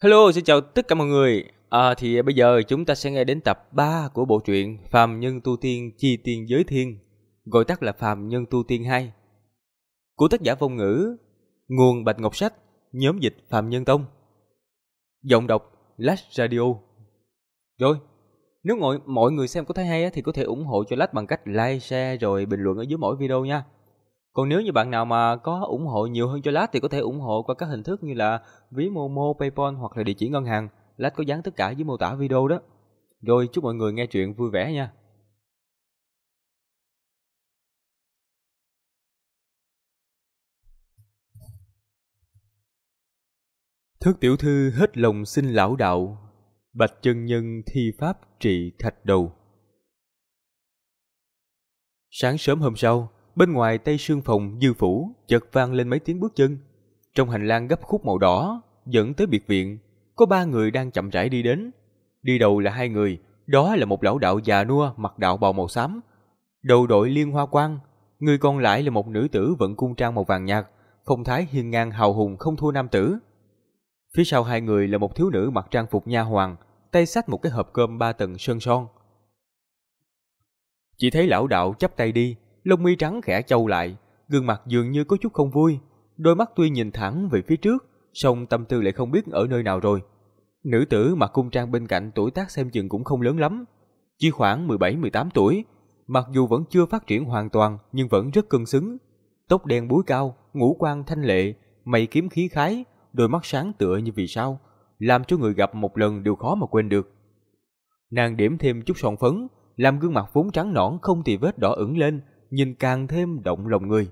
Hello, xin chào tất cả mọi người. Thì bây giờ chúng ta sẽ nghe đến tập 3 của bộ truyện Phàm Nhân Tu Tiên Chi Tiên Giới Thiên, gọi tắt là Phàm Nhân Tu Tiên 2, của tác giả Vong Ngữ, nguồn Bạch Ngọc Sách, nhóm dịch Phàm Nhân Tông, giọng đọc Lash Radio. Rồi, nếu mọi người xem có thấy hay thì có thể ủng hộ cho Lash bằng cách like, share rồi bình luận ở dưới mỗi video nha. Còn nếu như bạn nào mà có ủng hộ nhiều hơn cho Lash thì có thể ủng hộ qua các hình thức như là ví Momo, PayPal hoặc là địa chỉ ngân hàng. Lash có dán tất cả dưới mô tả video đó. Rồi chúc mọi người nghe chuyện vui vẻ nha. Thất tiểu thư hết lòng xin lão đạo, bạch chân nhân thi pháp trị thạch đầu. Sáng sớm hôm sau, bên ngoài Tây Sương Phòng Dư Phủ chợt vang lên mấy tiếng bước chân. Trong hành lang gấp khúc màu đỏ dẫn tới biệt viện, có 3 người đang chậm rãi đi đến. Đi đầu là 2 người, đó là một lão đạo già nua mặc đạo bào màu xám, đầu đội liên hoa quan, người còn lại là một nữ tử vận cung trang màu vàng nhạt, phong thái hiên ngang hào hùng không thua nam tử. Phía sau 2 người là một thiếu nữ mặc trang phục nha hoàn, tay xách một cái hộp cơm 3 tầng sơn son. Chỉ thấy lão đạo chắp tay đi, lông mi trắng khẽ châu lại, gương mặt dường như có chút không vui, đôi mắt tuy nhìn thẳng về phía trước, song tâm tư lại không biết ở nơi nào rồi. Nữ tử mặc cung trang bên cạnh tuổi tác xem chừng cũng không lớn lắm, chỉ khoảng 17-18 tuổi, mặc dù vẫn chưa phát triển hoàn toàn nhưng vẫn rất cân xứng. Tóc đen búi cao, ngũ quan thanh lệ, mày kiếm khí khái, đôi mắt sáng tựa như vì sao, làm cho người gặp một lần đều khó mà quên được. Nàng điểm thêm chút son phấn, làm gương mặt vốn trắng nõn không tì vết đỏ ửng lên, nhìn càng thêm động lòng người.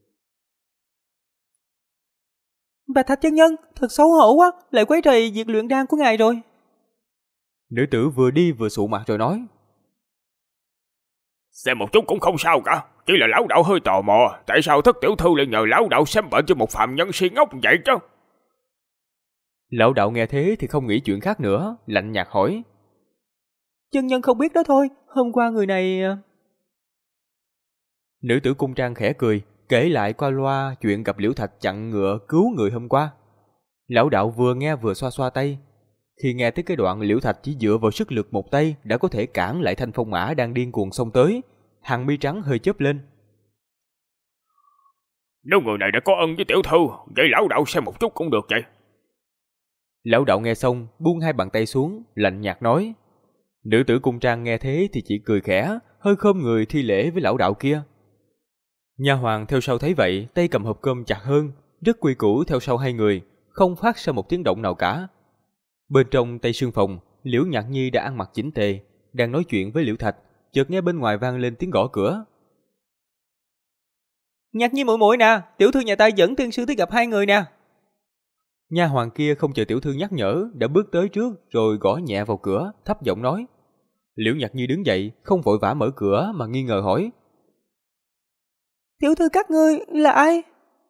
Bà Thạch chân nhân, thật xấu hổ quá, lại quấy rầy việc luyện đan của ngài rồi. Nữ tử vừa đi vừa sụ mặt rồi nói. Xem một chút cũng không sao cả, chỉ là lão đạo hơi tò mò, tại sao thất tiểu thư lại nhờ lão đạo xem bệnh cho một phàm nhân si ngốc vậy chứ? Lão đạo nghe thế thì không nghĩ chuyện khác nữa, lạnh nhạt hỏi. Chân nhân không biết đó thôi, hôm qua người này... Nữ tử cung trang khẽ cười, kể lại qua loa chuyện gặp Liễu Thạch chặn ngựa cứu người hôm qua. Lão đạo vừa nghe vừa xoa xoa tay. Khi nghe tới cái đoạn Liễu Thạch chỉ dựa vào sức lực một tay đã có thể cản lại thanh phong mã đang điên cuồng xông tới, hàng mi trắng hơi chớp lên. Nếu người này đã có ân với tiểu thư, vậy lão đạo xem một chút cũng được vậy. Lão đạo nghe xong, buông 2 bàn tay xuống, lạnh nhạt nói. Nữ tử cung trang nghe thế thì chỉ cười khẽ, hơi khom người thi lễ với lão đạo kia. Nha hoàn theo sau thấy vậy, tay cầm hộp cơm chặt hơn, rất quy củ theo sau 2 người, không phát ra một tiếng động nào cả. Bên trong Tây Sương Phòng, Liễu Nhạc Nhi đã ăn mặc chỉnh tề, đang nói chuyện với Liễu Thạch, chợt nghe bên ngoài vang lên tiếng gõ cửa. Nhạc Nhi muội muội nè, tiểu thư nhà ta dẫn tiên sư tới gặp 2 người nè. Nha hoàn kia không chờ tiểu thư nhắc nhở, đã bước tới trước rồi gõ nhẹ vào cửa, thấp giọng nói. Liễu Nhạc Nhi đứng dậy, không vội vã mở cửa mà nghi ngờ hỏi. Tiểu thư các ngươi là ai?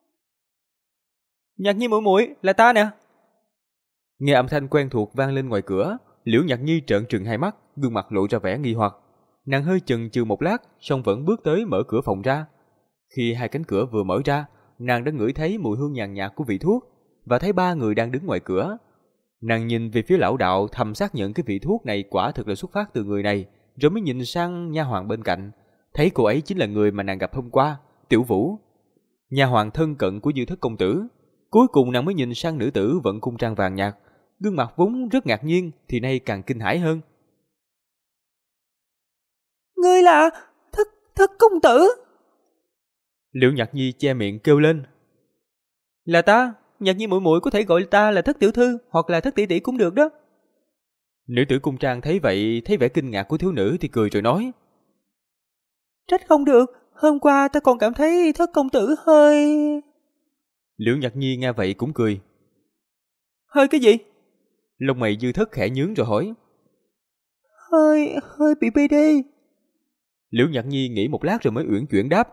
Nhạc Nhi muội muội, là ta nè. Nghe âm thanh quen thuộc vang lên ngoài cửa, Liễu Nhạc Nhi trợn trừng 2 mắt, gương mặt lộ ra vẻ nghi hoặc. Nàng hơi chần chừ một lát, song vẫn bước tới mở cửa phòng ra. Khi 2 cánh cửa vừa mở ra, nàng đã ngửi thấy mùi hương nhàn nhạt của vị thuốc và thấy 3 người đang đứng ngoài cửa. Nàng nhìn về phía lão đạo thầm xác nhận cái vị thuốc này quả thực là xuất phát từ người này, rồi mới nhìn sang nha hoàn bên cạnh, thấy cô ấy chính là người mà nàng gặp hôm qua, Tiểu Vũ, nha hoàn thân cận của Dư Thất công tử. Cuối cùng nàng mới nhìn sang nữ tử vận cung trang vàng nhạt, gương mặt vốn rất ngạc nhiên thì nay càng kinh hãi hơn. Ngươi là thất công tử? Liễu Nhạc Nhi che miệng kêu lên. Là ta, Nhạc Nhi muội muội có thể gọi ta là Thất tiểu thư hoặc là Thất tỷ tỷ cũng được đó. Nữ tử cung trang thấy vậy, thấy vẻ kinh ngạc của thiếu nữ thì cười rồi nói. Trách không được, hôm qua ta còn cảm thấy Thất công tử hơi... Liễu Nhạc Nhi nghe vậy cũng cười. Hơi cái gì? Lông mày Dư Thất khẽ nhướng rồi hỏi. Hơi bị BD. Liễu Nhạc Nhi nghĩ một lát rồi mới uyển chuyển đáp.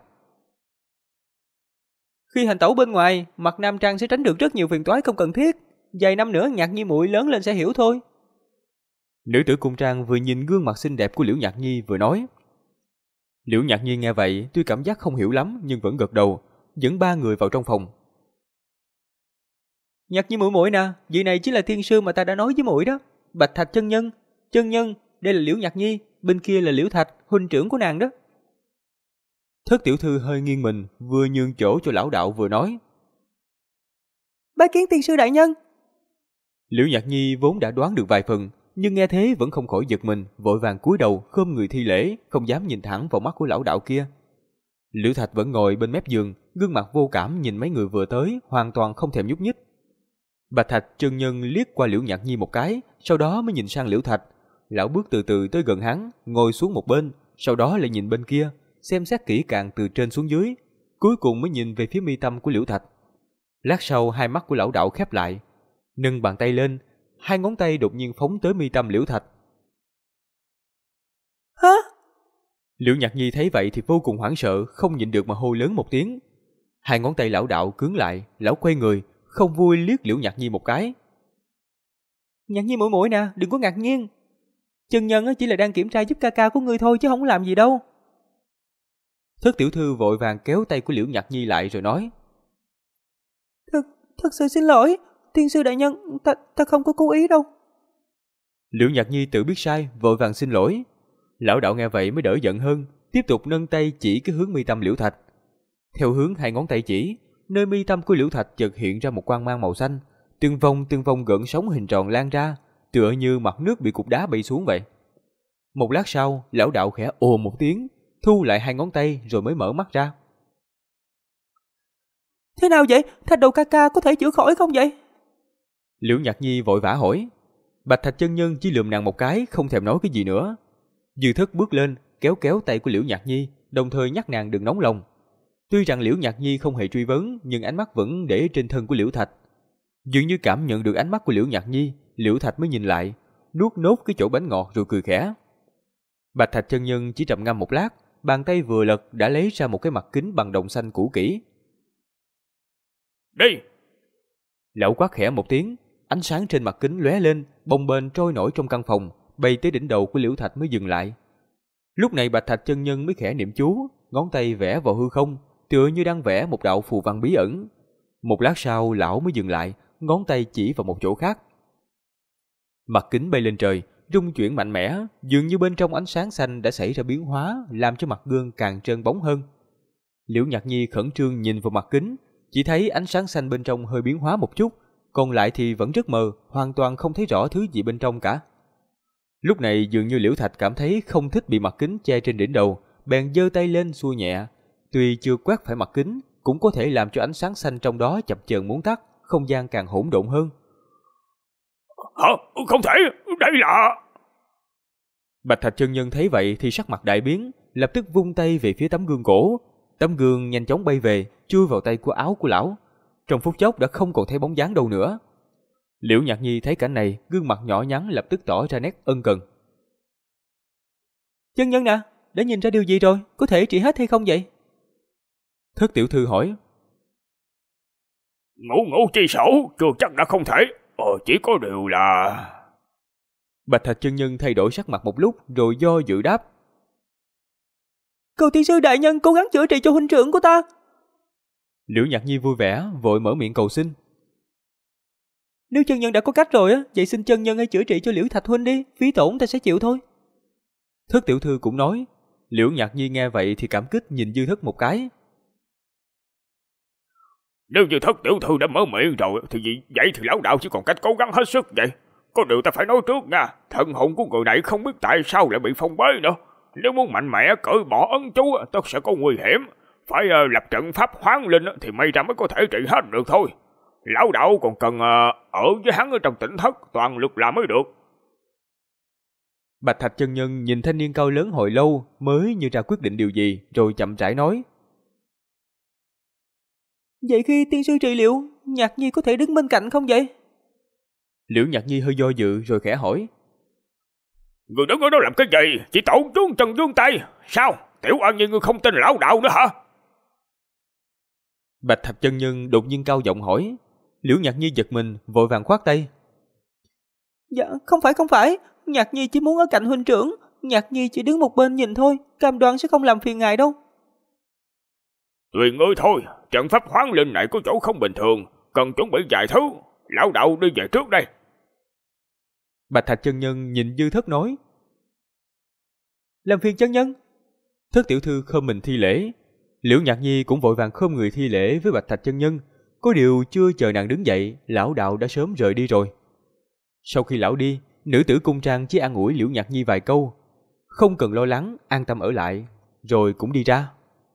Khi hành tẩu bên ngoài, mặc nam trang sẽ tránh được rất nhiều phiền toái không cần thiết. Vài năm nữa Nhạc Nhi muội lớn lên sẽ hiểu thôi. Nữ tử cung trang vừa nhìn gương mặt xinh đẹp của Liễu Nhạc Nhi vừa nói. Liễu Nhạc Nhi nghe vậy, tuy cảm giác không hiểu lắm nhưng vẫn gật đầu, dẫn 3 người vào trong phòng. Nhạc Nhi muội muội nè, vị này chính là tiên sư mà ta đã nói với muội đó. Bạch Thạch chân nhân. Chân nhân, đây là Liễu Nhạc Nhi, bên kia là Liễu Thạch, huynh trưởng của nàng đó. Thất tiểu thư hơi nghiêng mình, vừa nhường chỗ cho lão đạo vừa nói. Bái kiến tiên sư đại nhân. Liễu Nhạc Nhi vốn đã đoán được vài phần, nhưng nghe thế vẫn không khỏi giật mình, vội vàng cúi đầu khom người thi lễ, không dám nhìn thẳng vào mắt của lão đạo kia. Liễu Thạch vẫn ngồi bên mép giường, gương mặt vô cảm nhìn mấy người vừa tới, hoàn toàn không thèm nhúc nhích. Bạch Thạch chân nhân liếc qua Liễu Nhạc Nhi một cái, sau đó mới nhìn sang Liễu Thạch. Lão bước từ từ tới gần hắn, ngồi xuống một bên, sau đó lại nhìn bên kia, xem xét kỹ càng từ trên xuống dưới, cuối cùng mới nhìn về phía mi tâm của Liễu Thạch. Lát sau hai mắt của lão đạo khép lại, nâng bàn tay lên, hai ngón tay đột nhiên phóng tới mi tâm Liễu Thạch. Hả? Liễu Nhạc Nhi thấy vậy thì vô cùng hoảng sợ, không nhịn được mà hô lớn một tiếng. Hai ngón tay lão đạo cứng lại, lão quay người, không vui liếc Liễu Nhạc Nhi một cái. Nhạc Nhi muội muội nè, đừng có ngạc nhiên. Chân nhân chỉ là đang kiểm tra giúp ca ca của ngươi thôi chứ không làm gì đâu. Thất tiểu thư vội vàng kéo tay của Liễu Nhạc Nhi lại rồi nói. Thật sự xin lỗi, tiên sư đại nhân, ta không có cố ý đâu. Liễu Nhạc Nhi tự biết sai, vội vàng xin lỗi. Lão đạo nghe vậy mới đỡ giận hơn, tiếp tục nâng tay chỉ cái hướng mi tâm Liễu Thạch. Theo hướng hai ngón tay chỉ, nơi mi tâm của Liễu Thạch chợt hiện ra một quang mang màu xanh, từng vòng gợn sóng hình tròn lan ra, tựa như mặt nước bị cục đá bay xuống vậy. Một lát sau, lão đạo khẽ ồ một tiếng, thu lại hai ngón tay rồi mới mở mắt ra. Thế nào vậy? Thạch đầu ca ca có thể chữa khỏi không vậy? Liễu Nhạc Nhi vội vã hỏi. Bạch Thạch chân nhân chỉ lườm nàng một cái, không thèm nói cái gì nữa. Dư Thất bước lên, kéo tay của Liễu Nhạc Nhi, đồng thời nhắc nàng đừng nóng lòng. Tuy rằng Liễu Nhạc Nhi không hề truy vấn, nhưng ánh mắt vẫn để trên thân của Liễu Thạch. Dường như cảm nhận được ánh mắt của Liễu Nhạc Nhi, Liễu Thạch mới nhìn lại, nuốt nốt cái chỗ bánh ngọt rồi cười khẽ. Bạch Thạch chân nhân chỉ trầm ngâm một lát, bàn tay vừa lật đã lấy ra một cái mặt kính bằng đồng xanh cũ kỹ. Đi! Lão quát khẽ một tiếng, ánh sáng trên mặt kính lóe lên, bồng bềnh trôi nổi trong căn phòng, bay tới đỉnh đầu của Liễu Thạch mới dừng lại. Lúc này Bạch Thạch chân nhân mới khẽ niệm chú, ngón tay vẽ vào hư không, tựa như đang vẽ một đạo phù văn bí ẩn. Một lát sau lão mới dừng lại, ngón tay chỉ vào một chỗ khác. Mặt kính bay lên trời, rung chuyển mạnh mẽ, dường như bên trong ánh sáng xanh đã xảy ra biến hóa, làm cho mặt gương càng trơn bóng hơn. Liễu Nhạc Nhi khẩn trương nhìn vào mặt kính, chỉ thấy ánh sáng xanh bên trong hơi biến hóa một chút, còn lại thì vẫn rất mờ, hoàn toàn không thấy rõ thứ gì bên trong cả. Lúc này dường như Liễu Thạch cảm thấy không thích bị mặt kính che trên đỉnh đầu, bèn giơ tay lên xua nhẹ. Tuy chưa quét phải mặt kính, cũng có thể làm cho ánh sáng xanh trong đó chập chờn muốn tắt, không gian càng hỗn độn hơn. Hả? Không thể, đây là... Bạch Thạch chân nhân thấy vậy thì sắc mặt đại biến, lập tức vung tay về phía tấm gương cổ. Tấm gương nhanh chóng bay về, chui vào tay của áo của lão. Trong phút chốc đã không còn thấy bóng dáng đâu nữa. Liễu Nhạc Nhi thấy cảnh này, gương mặt nhỏ nhắn lập tức tỏ ra nét ân cần. Chân nhân nè, đã nhìn ra điều gì rồi, có thể trị hết hay không vậy? Thất tiểu thư hỏi. Ngũ chi sổ, chưa chắc đã không thể. Chỉ có điều là... Bạch Thạch chân nhân thay đổi sắc mặt một lúc rồi do dự đáp. Cầu tiên sư đại nhân cố gắng chữa trị cho huynh trưởng của ta. Liễu Nhạc Nhi vui vẻ, vội mở miệng cầu xin. Nếu chân nhân đã có cách rồi vậy xin chân nhân hãy chữa trị cho Liễu Thạch huynh đi, phí tổn ta sẽ chịu thôi. Thất tiểu thư cũng nói. Liễu Nhạc Nhi nghe vậy thì cảm kích nhìn Dư Thất một cái. Nếu như Thất tiểu thư đã mở miệng rồi thì vậy thì lão đạo chỉ còn cách cố gắng hết sức vậy. Có điều ta phải nói trước nha, thần hồn của người này không biết tại sao lại bị phong bế nữa. Nếu muốn mạnh mẽ cởi bỏ ấn chú tất sẽ có nguy hiểm. Phải lập trận pháp hoán linh thì may ra mới có thể trị hết được thôi. Lão đạo còn cần ở với hắn ở trong tỉnh thất toàn lực làm mới được. Bạch Thạch chân nhân nhìn thanh niên cao lớn hồi lâu mới như ra quyết định điều gì, rồi chậm rãi nói. Vậy khi tiên sư trị liệu, Nhạc Nhi có thể đứng bên cạnh không vậy? Liễu Nhạc Nhi hơi do dự rồi khẽ hỏi. Người đứng ở đó làm cái gì? Chỉ tổn xuống chân dương tay. Sao? Tiểu An Nhi ngươi không tin lão đạo nữa hả? Bạch Thạch chân nhân đột nhiên cao giọng hỏi. Liễu Nhạc Nhi giật mình, vội vàng khoát tay. Dạ, không phải. Nhạc Nhi chỉ muốn ở cạnh huynh trưởng. Nhạc Nhi chỉ đứng một bên nhìn thôi, cam đoan sẽ không làm phiền ngài đâu. Tùy ngươi thôi, trận pháp hoán linh này có chỗ không bình thường, cần chuẩn bị vài thứ. lão đạo đi về trước đây. Bạch Thạch chân nhân nhìn Dư Thất nói. Làm phiền chân nhân. Thất tiểu thư khom mình thi lễ. Liễu Nhạc Nhi cũng vội vàng khom người thi lễ với Bạch Thạch chân nhân. Có điều chưa chờ nàng đứng dậy, lão đạo đã sớm rời đi rồi. Sau khi lão đi, nữ tử cung trang chỉ an ủi Liễu Nhạc Nhi vài câu. Không cần lo lắng, an tâm ở lại, rồi cũng đi ra.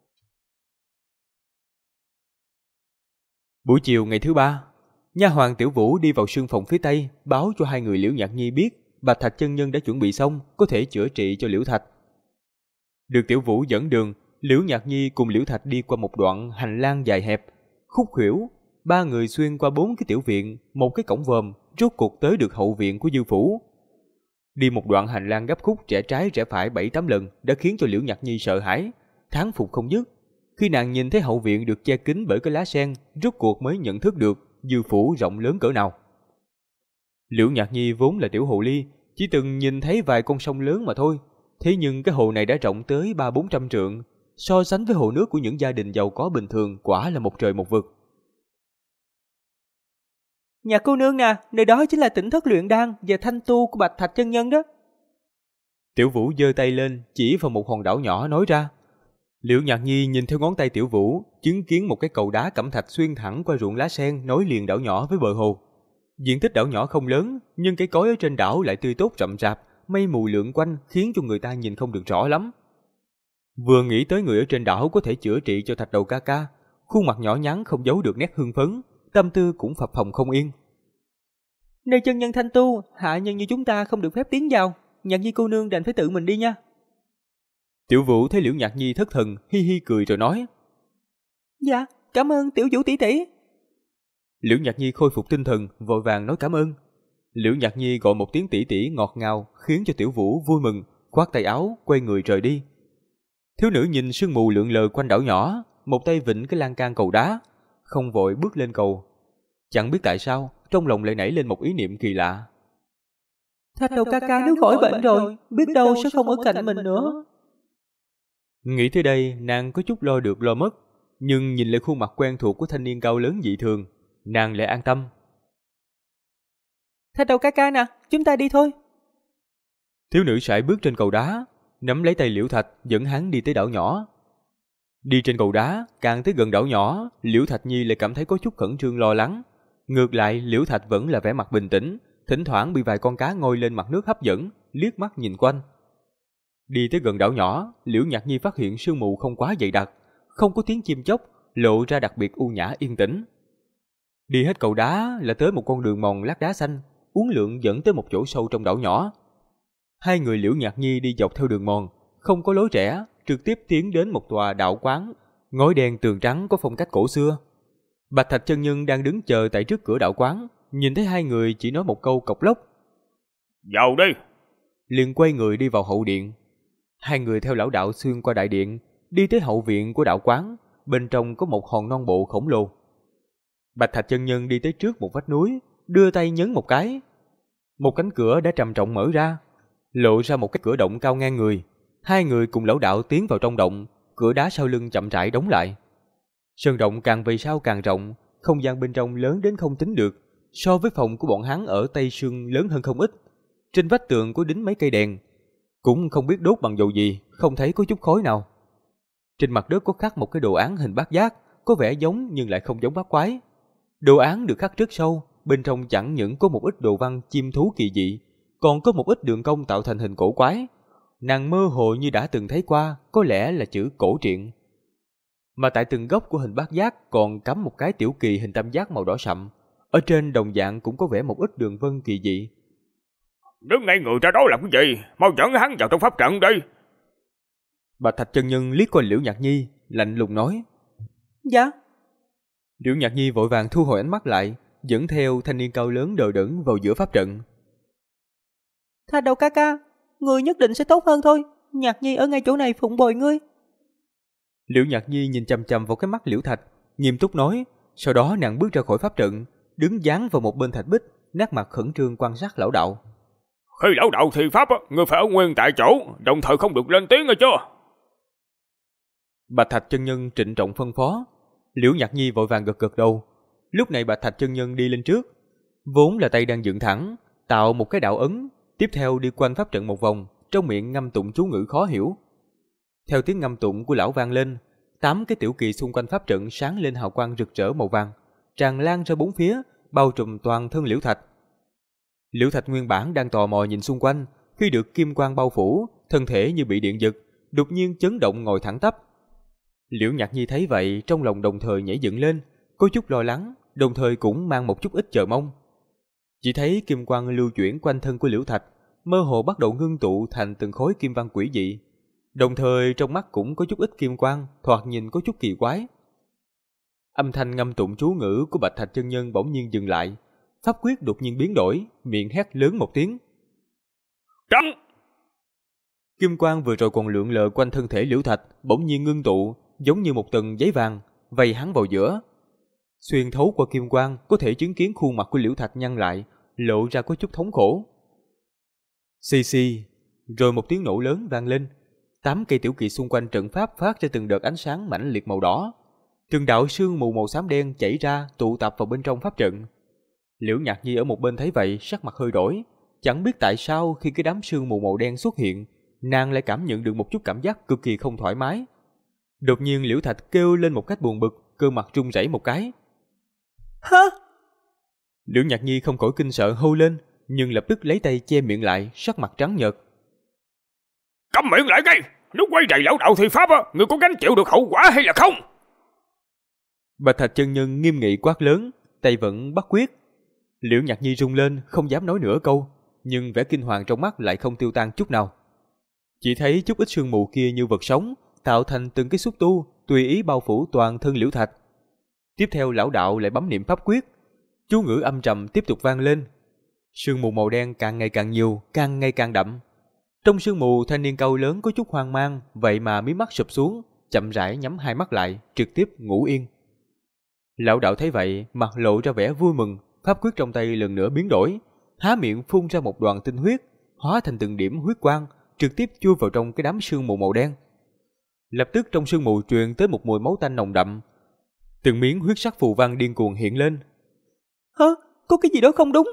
Buổi chiều ngày thứ 3, nha hoàn Tiểu Vũ đi vào sương phòng phía tây, báo cho hai người Liễu Nhạc Nhi biết Bạch Thạch chân nhân đã chuẩn bị xong, có thể chữa trị cho Liễu Thạch. Được Tiểu Vũ dẫn đường, Liễu Nhạc Nhi cùng Liễu Thạch đi qua một đoạn hành lang dài hẹp, khúc khuỷu, ba người xuyên qua 4 cái tiểu viện, một cái cổng vòm, rốt cuộc tới được hậu viện của Dư phủ. Đi một đoạn hành lang gấp khúc rẽ trái rẽ phải 7-8 lần đã khiến cho Liễu Nhạc Nhi sợ hãi, thán phục không dứt. Khi nàng nhìn thấy hậu viện được che kín bởi cái lá sen, rốt cuộc mới nhận thức được Dư phủ rộng lớn cỡ nào. Liễu Nhạc Nhi vốn là tiểu hồ ly, chỉ từng nhìn thấy vài con sông lớn mà thôi, thế nhưng cái hồ này đã rộng tới 300-400 trượng, so sánh với hồ nước của những gia đình giàu có bình thường quả là một trời một vực. Nhà cô nương nè, nơi đó chính là tỉnh thất luyện đan và thanh tu của Bạch Thạch chân nhân đó. Tiểu Vũ giơ tay lên, chỉ vào một hòn đảo nhỏ nói ra. Liễu Nhạc Nhi nhìn theo ngón tay Tiểu Vũ, chứng kiến một cái cầu đá cẩm thạch xuyên thẳng qua ruộng lá sen nối liền đảo nhỏ với bờ hồ. Diện tích đảo nhỏ không lớn, nhưng cây cối ở trên đảo lại tươi tốt rậm rạp, mây mù lượn quanh khiến cho người ta nhìn không được rõ lắm. Vừa nghĩ tới người ở trên đảo có thể chữa trị cho Thạch Đầu ca ca, khuôn mặt nhỏ nhắn không giấu được nét hưng phấn, tâm tư cũng phập phồng không yên. Nơi chân nhân thanh tu, hạ nhân như chúng ta không được phép tiến vào, Nhạc Nhi cô nương đành phải tự mình đi nha. Tiểu Vũ thấy Liễu Nhạc Nhi thất thần, hi hi cười rồi nói. Dạ, cảm ơn Tiểu Vũ tỷ tỷ. Liễu Nhạc Nhi khôi phục tinh thần, vội vàng nói cảm ơn. Liễu Nhạc Nhi gọi một tiếng tỷ tỷ ngọt ngào, khiến cho Tiểu Vũ vui mừng, khoác tay áo, quay người rời đi. Thiếu nữ nhìn sương mù lượn lờ quanh đảo nhỏ, một tay vịn cái lan can cầu đá, không vội bước lên cầu. Chẳng biết tại sao, trong lòng lại nảy lên một ý niệm kỳ lạ. Thạch Đầu ca ca nếu khỏi bệnh rồi, biết đâu sẽ không ở cạnh mình nữa. Nghĩ tới đây, nàng có chút lo được lo mất, nhưng nhìn lại khuôn mặt quen thuộc của thanh niên cao lớn dị thường, nàng lại an tâm. Thạch Đầu ca ca nè, chúng ta đi thôi. Thiếu nữ sải bước trên cầu đá, nắm lấy tay Liễu Thạch dẫn hắn đi tới đảo nhỏ. Đi trên cầu đá, càng tới gần đảo nhỏ, Liễu Thạch Nhi lại cảm thấy có chút khẩn trương lo lắng. Ngược lại, Liễu Thạch vẫn là vẻ mặt bình tĩnh, thỉnh thoảng bị vài con cá ngoi lên mặt nước hấp dẫn, liếc mắt nhìn quanh. Đi tới gần đảo nhỏ, Liễu Nhạc Nhi phát hiện sương mù không quá dày đặc, không có tiếng chim chóc, lộ ra đặc biệt u nhã yên tĩnh. Đi hết cầu đá là tới một con đường mòn lát đá xanh, uốn lượn dẫn tới một chỗ sâu trong đảo nhỏ. Hai người Liễu Nhạc Nhi đi dọc theo đường mòn, không có lối rẽ, trực tiếp tiến đến một tòa đạo quán, ngói đen tường trắng có phong cách cổ xưa. Bạch Thạch chân nhân đang đứng chờ tại trước cửa đạo quán, nhìn thấy hai người chỉ nói một câu cộc lốc. Vào đi! Liền quay người đi vào hậu điện. Hai người theo lão đạo xuyên qua đại điện, đi tới hậu viện của đạo quán, bên trong có một hòn non bộ khổng lồ. Bạch Thạch chân nhân đi tới trước một vách núi, đưa tay nhấn một cái. Một cánh cửa đã trầm trọng mở ra, lộ ra một cái cửa động cao ngang người. Hai người cùng lão đạo tiến vào trong động, cửa đá sau lưng chậm rãi đóng lại. Sơn động càng về sau càng rộng, không gian bên trong lớn đến không tính được, so với phòng của bọn hắn ở Tây Sương lớn hơn không ít. Trên vách tường có đính mấy cây đèn, cũng không biết đốt bằng dầu gì, không thấy có chút khói nào. Trên mặt đất có khắc một cái đồ án hình bát giác, có vẻ giống nhưng lại không giống bát quái. Đồ án được khắc rất sâu, bên trong chẳng những có một ít đồ văn chim thú kỳ dị, còn có một ít đường cong tạo thành hình cổ quái. Nàng mơ hồ như đã từng thấy qua, có lẽ là chữ cổ truyện. Mà tại từng góc của hình bát giác còn cắm một cái tiểu kỳ hình tam giác màu đỏ sậm. Ở trên đồng dạng cũng có vẻ một ít đường vân kỳ dị. Đứng ngay người ra đó làm cái gì? Mau dẫn hắn vào trong pháp trận đi! Bạch Thạch chân nhân liếc qua Liễu Nhạc Nhi, lạnh lùng nói. Dạ. Liễu Nhạc Nhi vội vàng thu hồi ánh mắt lại, dẫn theo thanh niên cao lớn đờ đẫn vào giữa pháp trận. Thạch Đầu ca ca, người nhất định sẽ tốt hơn thôi. Nhạc Nhi ở ngay chỗ này phụng bồi ngươi. Liễu Nhạc Nhi nhìn chằm chằm vào cái mắt Liễu Thạch, nghiêm túc nói. Sau đó nàng bước ra khỏi pháp trận, đứng dán vào một bên thạch bích, nét mặt khẩn trương quan sát lão đạo. Khi lão đạo thi pháp, ngươi phải ở nguyên tại chỗ, đồng thời không được lên tiếng nghe chưa? Bạch Thạch chân nhân trịnh trọng phân phó. Liễu Nhạc Nhi vội vàng gật gật đầu. Lúc này Bạch Thạch chân nhân đi lên trước. Vốn là tay đang dựng thẳng, tạo một cái đạo ấn, tiếp theo đi quanh pháp trận một vòng, trong miệng ngâm tụng chú ngữ khó hiểu. Theo tiếng ngâm tụng của lão vang lên, 8 cái tiểu kỳ xung quanh pháp trận sáng lên hào quang rực rỡ màu vàng, tràn lan ra bốn phía, bao trùm toàn thân Liễu Thạch. Liễu Thạch nguyên bản đang tò mò nhìn xung quanh, khi được kim quang bao phủ, thân thể như bị điện giật, đột nhiên chấn động ngồi thẳng tắp. Liễu Nhạc Nhi thấy vậy, trong lòng đồng thời nhảy dựng lên, có chút lo lắng, đồng thời cũng mang một chút ít chờ mong. Chỉ thấy kim quang lưu chuyển quanh thân của Liễu Thạch, mơ hồ bắt đầu ngưng tụ thành từng khối kim văn quỷ dị. Đồng thời trong mắt cũng có chút ít kim quang, thoạt nhìn có chút kỳ quái. Âm thanh ngâm tụng chú ngữ của Bạch Thạch chân nhân bỗng nhiên dừng lại, pháp quyết đột nhiên biến đổi, miệng hét lớn một tiếng. Trắng! Kim quang vừa rồi còn lượn lờ quanh thân thể Liễu Thạch, bỗng nhiên ngưng tụ, giống như một tầng giấy vàng, vây hắn vào giữa. Xuyên thấu qua kim quang, có thể chứng kiến khuôn mặt của Liễu Thạch nhăn lại, lộ ra có chút thống khổ. Xì xì, rồi một tiếng nổ lớn vang lên. 8 cây tiểu kỳ xung quanh trận pháp phát ra từng đợt ánh sáng mãnh liệt màu đỏ. Từng đạo sương mù màu xám đen chảy ra, tụ tập vào bên trong pháp trận. Liễu Nhạc Nhi ở một bên thấy vậy, sắc mặt hơi đổi. Chẳng biết tại sao khi cái đám sương mù màu đen xuất hiện, nàng lại cảm nhận được một chút cảm giác cực kỳ không thoải mái. Đột nhiên Liễu Thạch kêu lên một cách buồn bực, cơ mặt run rẩy một cái. Hả? Liễu Nhạc Nhi không khỏi kinh sợ hô lên, nhưng lập tức lấy tay che miệng lại, sắc mặt trắng nhợt. Câm miệng lại ngay! Lúc quay rầy lão đạo thi pháp á, người có gánh chịu được hậu quả hay là không? Bạch Thạch chân nhân nghiêm nghị quát lớn, tay vẫn bắt quyết. Liễu Nhạc Nhi run lên, không dám nói nửa câu, nhưng vẻ kinh hoàng trong mắt lại không tiêu tan chút nào. Chỉ thấy chút ít sương mù kia như vật sống, tạo thành từng cái xúc tu, tùy ý bao phủ toàn thân Liễu Thạch. Tiếp theo lão đạo lại bấm niệm pháp quyết, chú ngữ âm trầm tiếp tục vang lên. Sương mù màu đen càng ngày càng nhiều, càng ngày càng đậm. Trong sương mù, thanh niên cao lớn có chút hoang mang, vậy mà mí mắt sụp xuống, chậm rãi nhắm hai mắt lại, trực tiếp ngủ yên. Lão đạo thấy vậy, mặt lộ ra vẻ vui mừng, pháp quyết trong tay lần nữa biến đổi, há miệng phun ra một đoàn tinh huyết, hóa thành từng điểm huyết quang, trực tiếp chui vào trong cái đám sương mù màu đen. Lập tức trong sương mù truyền tới một mùi máu tanh nồng đậm. Từng miếng huyết sắc phù văn điên cuồng hiện lên. Hả? Có cái gì đó không đúng?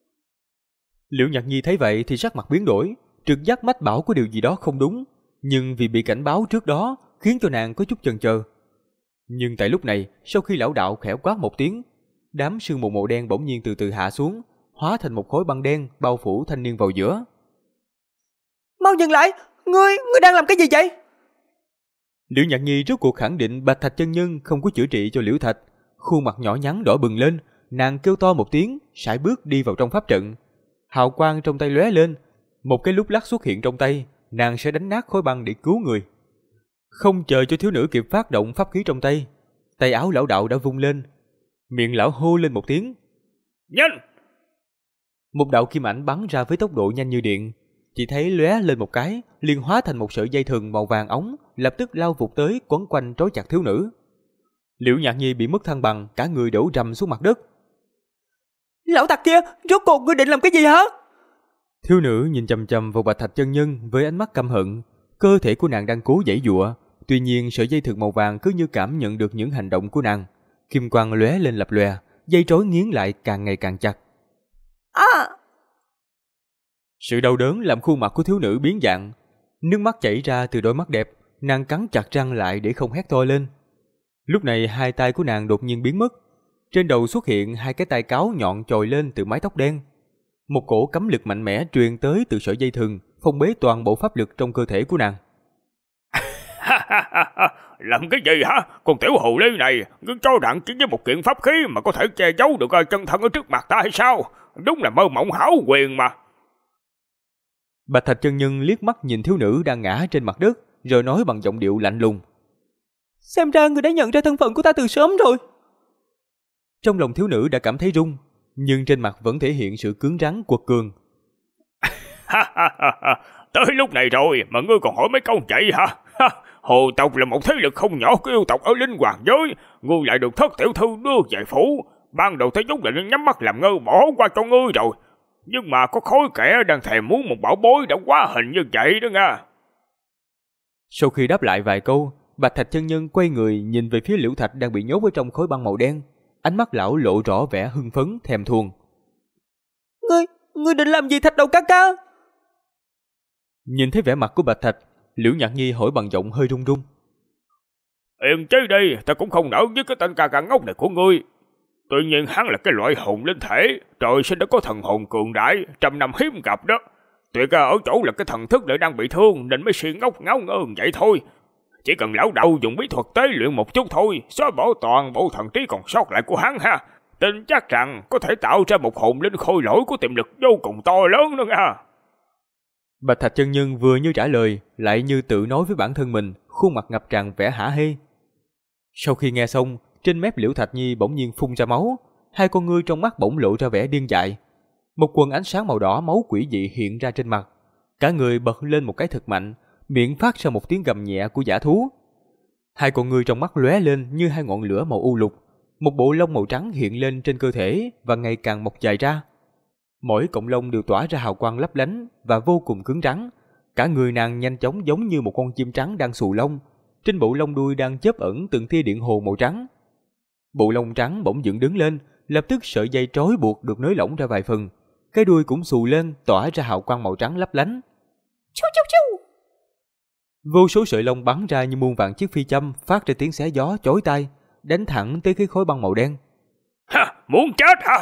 Liễu Nhạc Nhi thấy vậy thì sắc mặt biến đổi, trực giác mách bảo có điều gì đó không đúng, nhưng vì bị cảnh báo trước đó khiến cho nàng có chút chần chờ. Nhưng tại lúc này, sau khi lão đạo khẽ quát một tiếng, đám sương mù màu đen bỗng nhiên từ từ hạ xuống, hóa thành một khối băng đen bao phủ thanh niên vào giữa. Mau dừng lại, ngươi đang làm cái gì vậy? Liễu Nhạc Nhi rốt cuộc khẳng định Bạch Thạch chân nhân không có chữa trị cho Liễu Thạch, khuôn mặt nhỏ nhắn đỏ bừng lên, nàng kêu to một tiếng, sải bước đi vào trong pháp trận. Hào quang trong tay lóe lên, một cái lúc lắc xuất hiện trong tay, nàng sẽ đánh nát khối băng để cứu người. Không chờ cho thiếu nữ kịp phát động pháp khí trong tay, tay áo lão đạo đã vung lên, miệng lão hô lên một tiếng. Nhanh! Một đạo kim ảnh bắn ra với tốc độ nhanh như điện, chỉ thấy lóe lên một cái, liền hóa thành một sợi dây thừng màu vàng óng, lập tức lao vụt tới quấn quanh trói chặt thiếu nữ. Liễu Nhạc Nhi bị mất thăng bằng, cả người đổ rầm xuống mặt đất. Lão tặc kia, rốt cuộc ngươi định làm cái gì hả? Thiếu nữ nhìn chằm chằm vào Bạch Thạch chân nhân với ánh mắt căm hận, cơ thể của nàng đang cố giãy giụa, tuy nhiên sợi dây thừng màu vàng cứ như cảm nhận được những hành động của nàng, kim quang lóe lên lập lòe, dây trói nghiến lại càng ngày càng chặt. Sự đau đớn làm khuôn mặt của thiếu nữ biến dạng, nước mắt chảy ra từ đôi mắt đẹp, nàng cắn chặt răng lại để không hét to lên. Lúc này hai tay của nàng đột nhiên biến mất, trên đầu xuất hiện hai cái tai cáo nhọn chồi lên từ mái tóc đen. Một cổ cấm lực mạnh mẽ truyền tới từ sợi dây thừng, phong bế toàn bộ pháp lực trong cơ thể của nàng. Làm cái gì hả? Con tiểu hồ ly này, ngươi cho rằng chỉ với một kiện pháp khí mà có thể che giấu được chân thân ở trước mặt ta hay sao? Đúng là mơ mộng hão huyền mà. Bạch Thạch chân nhân liếc mắt nhìn thiếu nữ đang ngã trên mặt đất, rồi nói bằng giọng điệu lạnh lùng. Xem ra ngươi đã nhận ra thân phận của ta từ sớm rồi. Trong lòng thiếu nữ đã cảm thấy rung, nhưng trên mặt vẫn thể hiện sự cứng rắn quật cường. Tới lúc này rồi mà ngươi còn hỏi mấy câu vậy hả? Hồ tộc là một thế lực không nhỏ của yêu tộc ở Linh Hoàng giới, ngươi lại được thất tiểu thư đưa về phủ. Ban đầu thấy chúng là nhắm mắt làm ngơ bỏ qua cho ngươi rồi, nhưng mà có khối kẻ đang thèm muốn một bảo bối đã quá hình như vậy đó nha. Sau khi đáp lại vài câu, Bạch Thạch chân nhân quay người nhìn về phía Liễu Thạch đang bị nhốt ở trong khối băng màu đen, ánh mắt lão lộ rõ vẻ hưng phấn thèm thuồng. Ngươi định làm gì Thạch đầu ca ca? Nhìn thấy vẻ mặt của Bạch Thạch, Liễu Nhạc Nhi hỏi bằng giọng hơi run run. Im chứ đi, ta cũng không nỡ với cái tên ca ca ngốc này của ngươi. Tuy nhiên hắn là cái loại hồn linh thể, trời sinh đã có thần hồn cường đại, trăm năm hiếm gặp đó. Tuyệt ở chỗ là cái thần thức lại đang bị thương nên mới suy ngốc ngáo ngơ vậy thôi. Chỉ cần lão đầu dùng bí thuật tế luyện một chút thôi, xóa bỏ toàn bộ thần trí còn sót lại của hắn ha. Tin chắc rằng có thể tạo ra một hồn linh khôi lỗi có tiềm lực vô cùng to lớn nữa nha. Bạch Thạch chân nhân vừa như trả lời, lại như tự nói với bản thân mình, khuôn mặt ngập tràn vẻ hả hê. Sau khi nghe xong, trên mép Liễu Thạch Nhi bỗng nhiên phun ra máu, hai con ngươi trong mắt bỗng lộ ra vẻ điên dại. Một quần ánh sáng màu đỏ máu quỷ dị hiện ra trên mặt, cả người bật lên một cái thật mạnh, miệng phát ra một tiếng gầm nhẹ của dã thú. Hai con ngươi trong mắt lóe lên như hai ngọn lửa màu u lục, một bộ lông màu trắng hiện lên trên cơ thể và ngày càng mọc dài ra. Mỗi cọng lông đều tỏa ra hào quang lấp lánh và vô cùng cứng rắn. Cả người nàng nhanh chóng giống như một con chim trắng đang xù lông, trên bộ lông đuôi đang chớp ẩn từng tia điện hồ màu trắng. Bộ lông trắng bỗng dựng đứng lên, lập tức sợi dây trói buộc được nới lỏng ra vài phần, cái đuôi cũng xù lên, tỏa ra hào quang màu trắng lấp lánh. Chu chu chu. Vô số sợi lông bắn ra như muôn vạn chiếc phi châm, phát ra tiếng xé gió chói tai, đánh thẳng tới cái khối băng màu đen. Ha, muốn chết hả?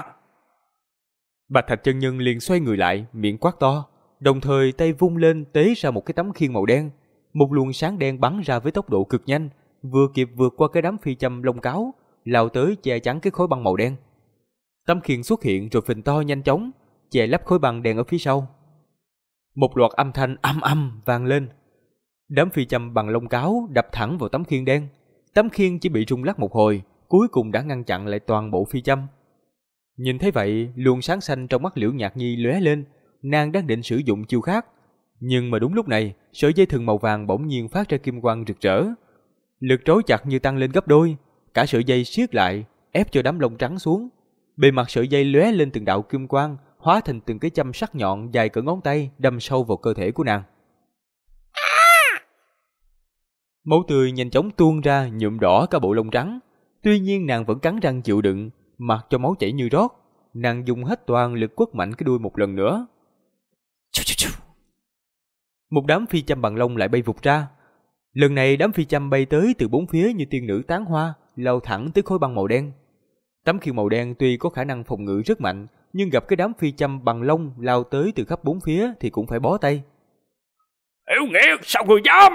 Bạch Thạch chân nhân liền xoay người lại, miệng quát to, đồng thời tay vung lên tế ra một cái tấm khiên màu đen. Một luồng sáng đen bắn ra với tốc độ cực nhanh, vừa kịp vượt qua cái đám phi châm lông cáo, lao tới che chắn cái khối băng màu đen. Tấm khiên xuất hiện rồi phình to nhanh chóng, che lấp khối băng đen ở phía sau. Một loạt âm thanh âm âm vang lên. Đám phi châm bằng lông cáo đập thẳng vào tấm khiên đen. Tấm khiên chỉ bị rung lắc một hồi, cuối cùng đã ngăn chặn lại toàn bộ phi châm. Nhìn thấy vậy, luồng sáng xanh trong mắt Liễu Nhạc Nhi lóe lên, nàng đang định sử dụng chiêu khác. Nhưng mà đúng lúc này, sợi dây thừng màu vàng bỗng nhiên phát ra kim quang rực rỡ. Lực trói chặt như tăng lên gấp đôi, cả sợi dây siết lại, ép cho đám lông trắng xuống. Bề mặt sợi dây lóe lên từng đạo kim quang, hóa thành từng cái châm sắc nhọn dài cỡ ngón tay đâm sâu vào cơ thể của nàng. Máu tươi nhanh chóng tuôn ra nhuộm đỏ cả bộ lông trắng. Tuy nhiên nàng vẫn cắn răng chịu đựng, mặc cho máu chảy như rót. Nàng dùng hết toàn lực quất mạnh cái đuôi một lần nữa. Một đám phi châm bằng lông lại bay vụt ra. Lần này đám phi châm bay tới từ bốn phía như tiên nữ tán hoa, lao thẳng tới khối băng màu đen. Tấm khiên màu đen tuy có khả năng phòng ngự rất mạnh, nhưng gặp cái đám phi châm bằng lông lao tới từ khắp bốn phía thì cũng phải bó tay. Yếu nghiệt, sao người dám?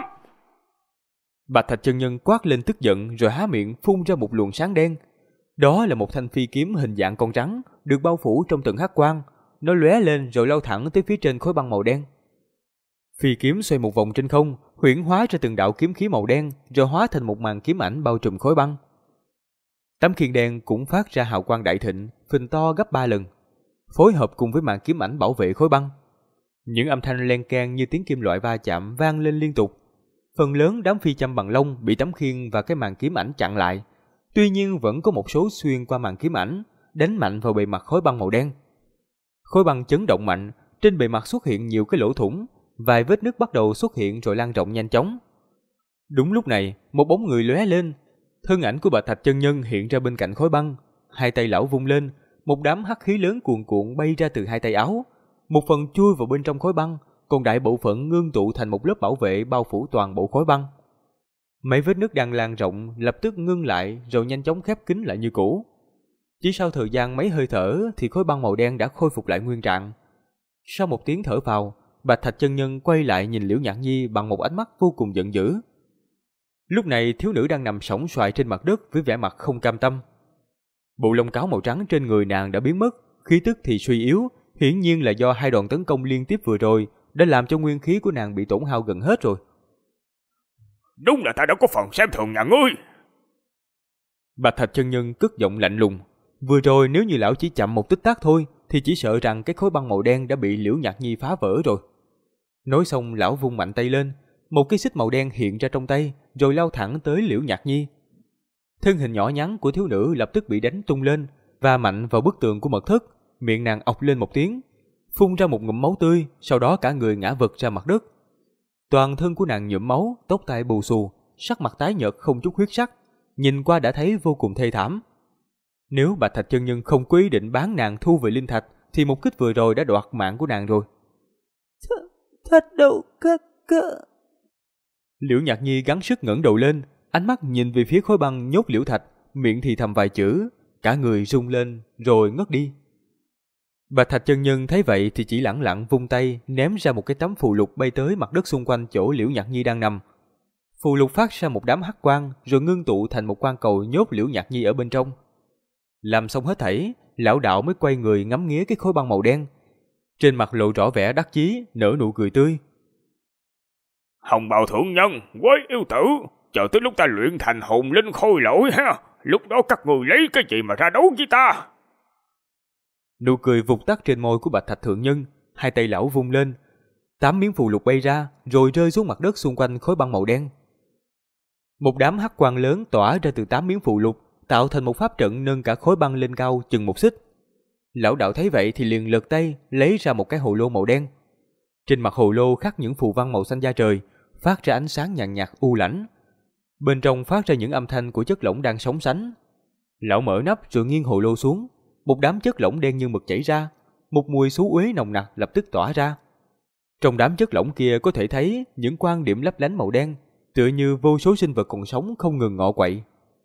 Bạch Thạch chân nhân quát lên tức giận rồi há miệng phun ra một luồng sáng đen. Đó là một thanh phi kiếm hình dạng con rắn, được bao phủ trong tầng hắc quang. Nó lóe lên rồi lao thẳng tới phía trên khối băng màu đen. Phi kiếm xoay một vòng trên không, huyễn hóa ra từng đạo kiếm khí màu đen, rồi hóa thành một màn kiếm ảnh bao trùm khối băng. Tấm khiên đen cũng phát ra hào quang đại thịnh, phình to gấp 3 lần, phối hợp cùng với màn kiếm ảnh bảo vệ khối băng. Những âm thanh len keng như tiếng kim loại va chạm vang lên liên tục. Phần lớn đám phi châm bằng lông bị tấm khiên và cái màn kiếm ảnh chặn lại. Tuy nhiên vẫn có một số xuyên qua màn kiếm ảnh, đánh mạnh vào bề mặt khối băng màu đen. Khối băng chấn động mạnh, trên bề mặt xuất hiện nhiều cái lỗ thủng, vài vết nứt bắt đầu xuất hiện rồi lan rộng nhanh chóng. Đúng lúc này, một bóng người lóe lên, thân ảnh của Bạch Thạch chân nhân hiện ra bên cạnh khối băng, hai tay lão vung lên, một đám hắc khí lớn cuồn cuộn bay ra từ hai tay áo, một phần chui vào bên trong khối băng, còn đại bộ phận ngưng tụ thành một lớp bảo vệ bao phủ toàn bộ khối băng. Mấy vết nứt đang lan rộng lập tức ngưng lại rồi nhanh chóng khép kín lại như cũ. Chỉ sau thời gian mấy hơi thở thì khối băng màu đen đã khôi phục lại nguyên trạng. Sau một tiếng thở phào, Bạch Thạch chân nhân quay lại nhìn Liễu Nhạc Nhi bằng một ánh mắt vô cùng giận dữ. Lúc này thiếu nữ đang nằm sõng soài trên mặt đất với vẻ mặt không cam tâm. Bộ lông cáo màu trắng trên người nàng đã biến mất, khí tức thì suy yếu, hiển nhiên là do hai đòn tấn công liên tiếp vừa rồi đã làm cho nguyên khí của nàng bị tổn hao gần hết rồi. Đúng là ta đã có phần xem thường nhà ngươi. Bạch Thạch chân nhân cất giọng lạnh lùng. Vừa rồi nếu như lão chỉ chậm một tích tắc thôi thì chỉ sợ rằng cái khối băng màu đen đã bị Liễu Nhạc Nhi phá vỡ rồi. Nói xong lão vung mạnh tay lên, một cái xích màu đen hiện ra trong tay rồi lao thẳng tới Liễu Nhạc Nhi. Thân hình nhỏ nhắn của thiếu nữ lập tức bị đánh tung lên, va mạnh vào bức tường của mật thất, miệng nàng ọc lên một tiếng, phun ra một ngụm máu tươi, sau đó cả người ngã vật ra mặt đất. Toàn thân của nàng nhuộm máu, tóc tai bù xù, sắc mặt tái nhợt không chút huyết sắc, nhìn qua đã thấy vô cùng thê thảm. Nếu Bạch Thạch chân nhân không có ý định bán nàng thu về linh thạch, thì một kích vừa rồi đã đoạt mạng của nàng rồi. Thật đâu các cỡ. Liễu Nhạc Nhi gắng sức ngẩng đầu lên, ánh mắt nhìn về phía khối băng nhốt Liễu Thạch, miệng thì thầm vài chữ, cả người rung lên rồi ngất đi. Bạch Thạch chân nhân thấy vậy thì chỉ lẳng lặng vung tay ném ra một cái tấm phù lục bay tới mặt đất xung quanh chỗ Liễu Nhạc Nhi đang nằm. Phù lục phát ra một đám hắc quang rồi ngưng tụ thành một quan cầu nhốt Liễu Nhạc Nhi ở bên trong. Làm xong hết thảy, lão đạo mới quay người ngắm nghía cái khối băng màu đen. Trên mặt lộ rõ vẻ đắc chí, nở nụ cười tươi. Hồng bào thượng nhân, quế yêu tử, chờ tới lúc ta luyện thành hồn linh khôi lỗi ha, lúc đó các người lấy cái gì mà ra đấu với ta? Nụ cười vụt tắt trên môi của Bạch Thạch thượng nhân, hai tay lão vung lên, 8 miếng phù lục bay ra rồi rơi xuống mặt đất xung quanh khối băng màu đen. Một đám hắc quang lớn tỏa ra từ 8 miếng phù lục, tạo thành một pháp trận nâng cả khối băng lên cao chừng 1 xích. Lão đạo thấy vậy thì liền lật tay lấy ra một cái hồ lô màu đen. Trên mặt hồ lô khắc những phù văn màu xanh da trời, phát ra ánh sáng nhàn nhạt u lãnh. Bên trong phát ra những âm thanh của chất lỏng đang sóng sánh. Lão mở nắp rồi nghiêng hồ lô xuống, một đám chất lỏng đen như mực chảy ra, một mùi xú uế nồng nặc lập tức tỏa ra. Trong đám chất lỏng kia có thể thấy những quang điểm lấp lánh màu đen, tựa như vô số sinh vật còn sống không ngừng ngọ quậy.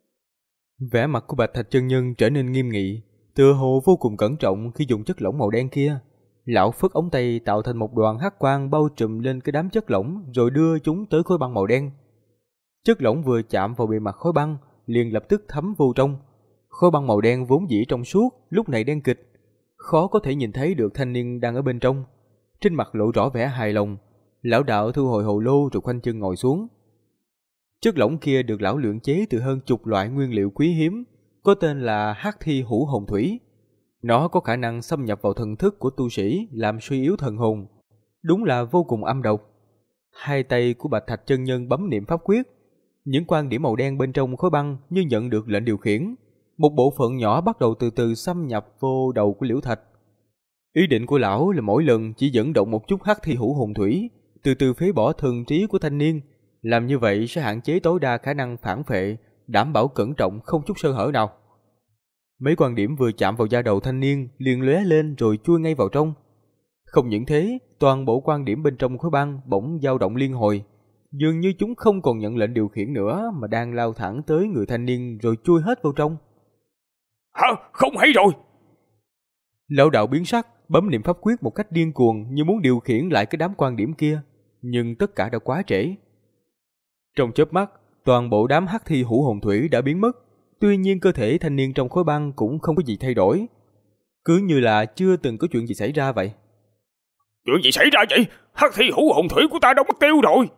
Vẻ mặt của Bạch Thạch chân nhân trở nên nghiêm nghị, tựa hồ vô cùng cẩn trọng khi dùng chất lỏng màu đen kia. Lão phất ống tay tạo thành một đoàn hắc quang bao trùm lên cái đám chất lỏng rồi đưa chúng tới khối băng màu đen. Chất lỏng vừa chạm vào bề mặt khối băng liền lập tức thấm vô trong. Khối băng màu đen vốn dĩ trong suốt lúc này đen kịt, khó có thể nhìn thấy được thanh niên đang ở bên trong. Trên mặt lộ rõ vẻ hài lòng, lão đạo thu hồi hồ lô rồi khoanh chân ngồi xuống. Chất lỏng kia được lão luyện chế từ hơn chục loại nguyên liệu quý hiếm, có tên là Hắc Thi Hữu Hồn Thủy. Nó có khả năng xâm nhập vào thần thức của tu sĩ, làm suy yếu thần hồn. Đúng là vô cùng âm độc. Hai tay của Bạch Thạch chân nhân bấm niệm pháp quyết, những quan điểm màu đen bên trong khối băng như nhận được lệnh điều khiển. Một bộ phận nhỏ bắt đầu từ từ xâm nhập vô đầu của Liễu Thạch. Ý định của lão là mỗi lần chỉ dẫn động một chút Hắc Thi Hữu Hồn Thủy, từ từ phế bỏ thần trí của thanh niên. Làm như vậy sẽ hạn chế tối đa khả năng phản phệ, đảm bảo cẩn trọng không chút sơ hở nào. Mấy quan điểm vừa chạm vào da đầu thanh niên liền lóe lên rồi chui ngay vào trong. Không những thế, toàn bộ quan điểm bên trong khối băng bỗng dao động liên hồi, dường như chúng không còn nhận lệnh điều khiển nữa mà đang lao thẳng tới người thanh niên rồi chui hết vào trong. Hả? Không hay rồi! Lão đạo biến sắc, bấm niệm pháp quyết một cách điên cuồng như muốn điều khiển lại cái đám quan điểm kia, nhưng tất cả đã quá trễ. Trong chớp mắt, toàn bộ đám Hắc Thi Hữu Hồn Thủy đã biến mất, tuy nhiên cơ thể thanh niên trong khối băng cũng không có gì thay đổi, cứ như là chưa từng có chuyện gì xảy ra vậy. Chuyện gì xảy ra vậy? Hắc Thi Hữu Hồn Thủy của ta đâu mất tiêu rồi?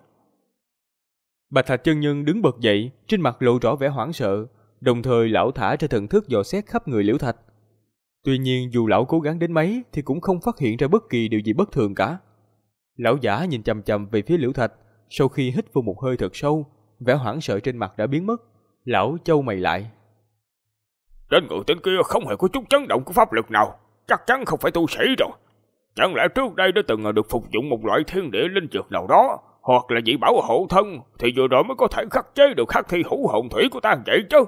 Bạch Thạch chân nhân đứng bật dậy, trên mặt lộ rõ vẻ hoảng sợ, đồng thời lão thả ra thần thức dò xét khắp người Liễu Thạch. Tuy nhiên dù lão cố gắng đến mấy thì cũng không phát hiện ra bất kỳ điều gì bất thường cả. Lão giả nhìn chằm chằm về phía Liễu Thạch, sau khi hít vô một hơi thật sâu, vẻ hoảng sợ trên mặt đã biến mất. Lão chau mày lại. Trên người tên kia không hề có chút chấn động của pháp lực nào, chắc chắn không phải tu sĩ rồi. Chẳng lẽ trước đây đã từng được phục dụng một loại thiên địa linh dược nào đó, hoặc là dị bảo hộ thân, thì vừa rồi mới có thể khắc chế được Hắc Thi Hữu Hồn Thủy của ta vậy chứ?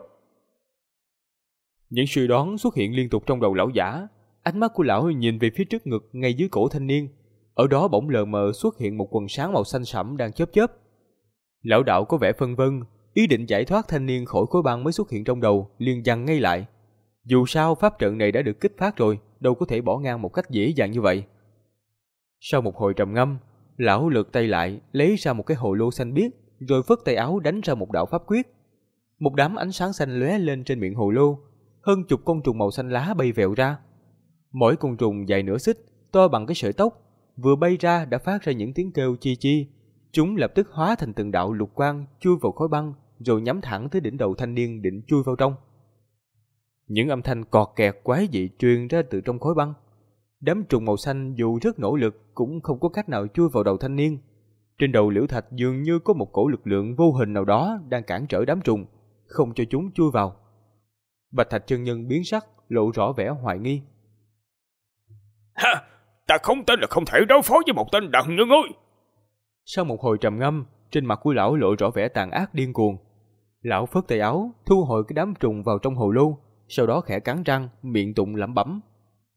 Những suy đoán xuất hiện liên tục trong đầu lão giả. Ánh mắt của lão nhìn về phía trước ngực ngay dưới cổ thanh niên. Ở đó bỗng lờ mờ xuất hiện một quần sáng màu xanh sẫm đang chớp chớp. Lão đạo có vẻ phân vân, ý định giải thoát thanh niên khỏi khối băng mới xuất hiện trong đầu, liền dằn ngay lại. Dù sao pháp trận này đã được kích phát rồi, đâu có thể bỏ ngang một cách dễ dàng như vậy. Sau một hồi trầm ngâm, lão lượt tay lại, lấy ra một cái hồ lô xanh biếc, rồi phất tay áo đánh ra một đạo pháp quyết. Một đám ánh sáng xanh lóe lên trên miệng hồ lô, hơn chục con trùng màu xanh lá bay vèo ra. Mỗi con trùng dài nửa xích, to bằng cái sợi tóc, vừa bay ra đã phát ra những tiếng kêu chi chi. Chúng lập tức hóa thành từng đạo lục quang chui vào khối băng, rồi nhắm thẳng tới đỉnh đầu thanh niên định chui vào trong. Những âm thanh cọt kẹt quái dị truyền ra từ trong khối băng. Đám trùng màu xanh dù rất nỗ lực cũng không có cách nào chui vào đầu thanh niên. Trên đầu Liễu Thạch dường như có một cổ lực lượng vô hình nào đó đang cản trở đám trùng, không cho chúng chui vào. Bạch Thạch chân nhân biến sắc, lộ rõ vẻ hoài nghi. Ha! Ta không tin là không thể đối phó với một tên đần như ngươi. Sau một hồi trầm ngâm, trên mặt của lão lộ rõ vẻ tàn ác điên cuồng. Lão phất tay áo, thu hồi cái đám trùng vào trong hồ lô, sau đó khẽ cắn răng, miệng tụng lẩm bẩm.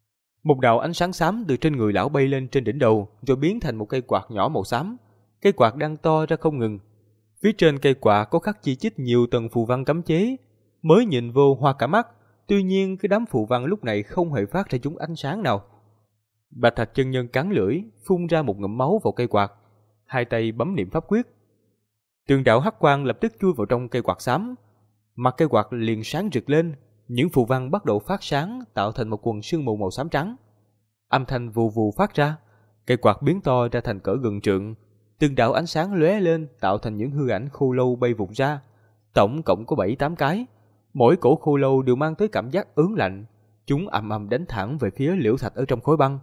Một đạo ánh sáng xám từ trên người lão bay lên trên đỉnh đầu, rồi biến thành một cây quạt nhỏ màu xám. Cây quạt đang to ra không ngừng. Phía trên cây quạt có khắc chi chít nhiều tầng phù văn cấm chế, mới nhìn vô hoa cả mắt. Tuy nhiên cái đám phù văn lúc này không hề phát ra chúng ánh sáng nào. Bạch Thạch chân nhân cắn lưỡi, phun ra một ngụm máu vào cây quạt, hai tay bấm niệm pháp quyết. Từng đạo hắc quang lập tức chui vào trong cây quạt xám, mặt cây quạt liền sáng rực lên, những phù văn bắt đầu phát sáng, tạo thành một quần sương mù màu xám trắng. Âm thanh vù vù phát ra, cây quạt biến to ra thành cỡ gần trượng, từng đạo ánh sáng lóe lên, tạo thành những hư ảnh khô lâu bay vụt ra, tổng cộng có 7-8 cái. Mỗi cổ khô lâu đều mang tới cảm giác ớn lạnh, chúng ầm ầm đánh thẳng về phía Liễu Thạch ở trong khối băng.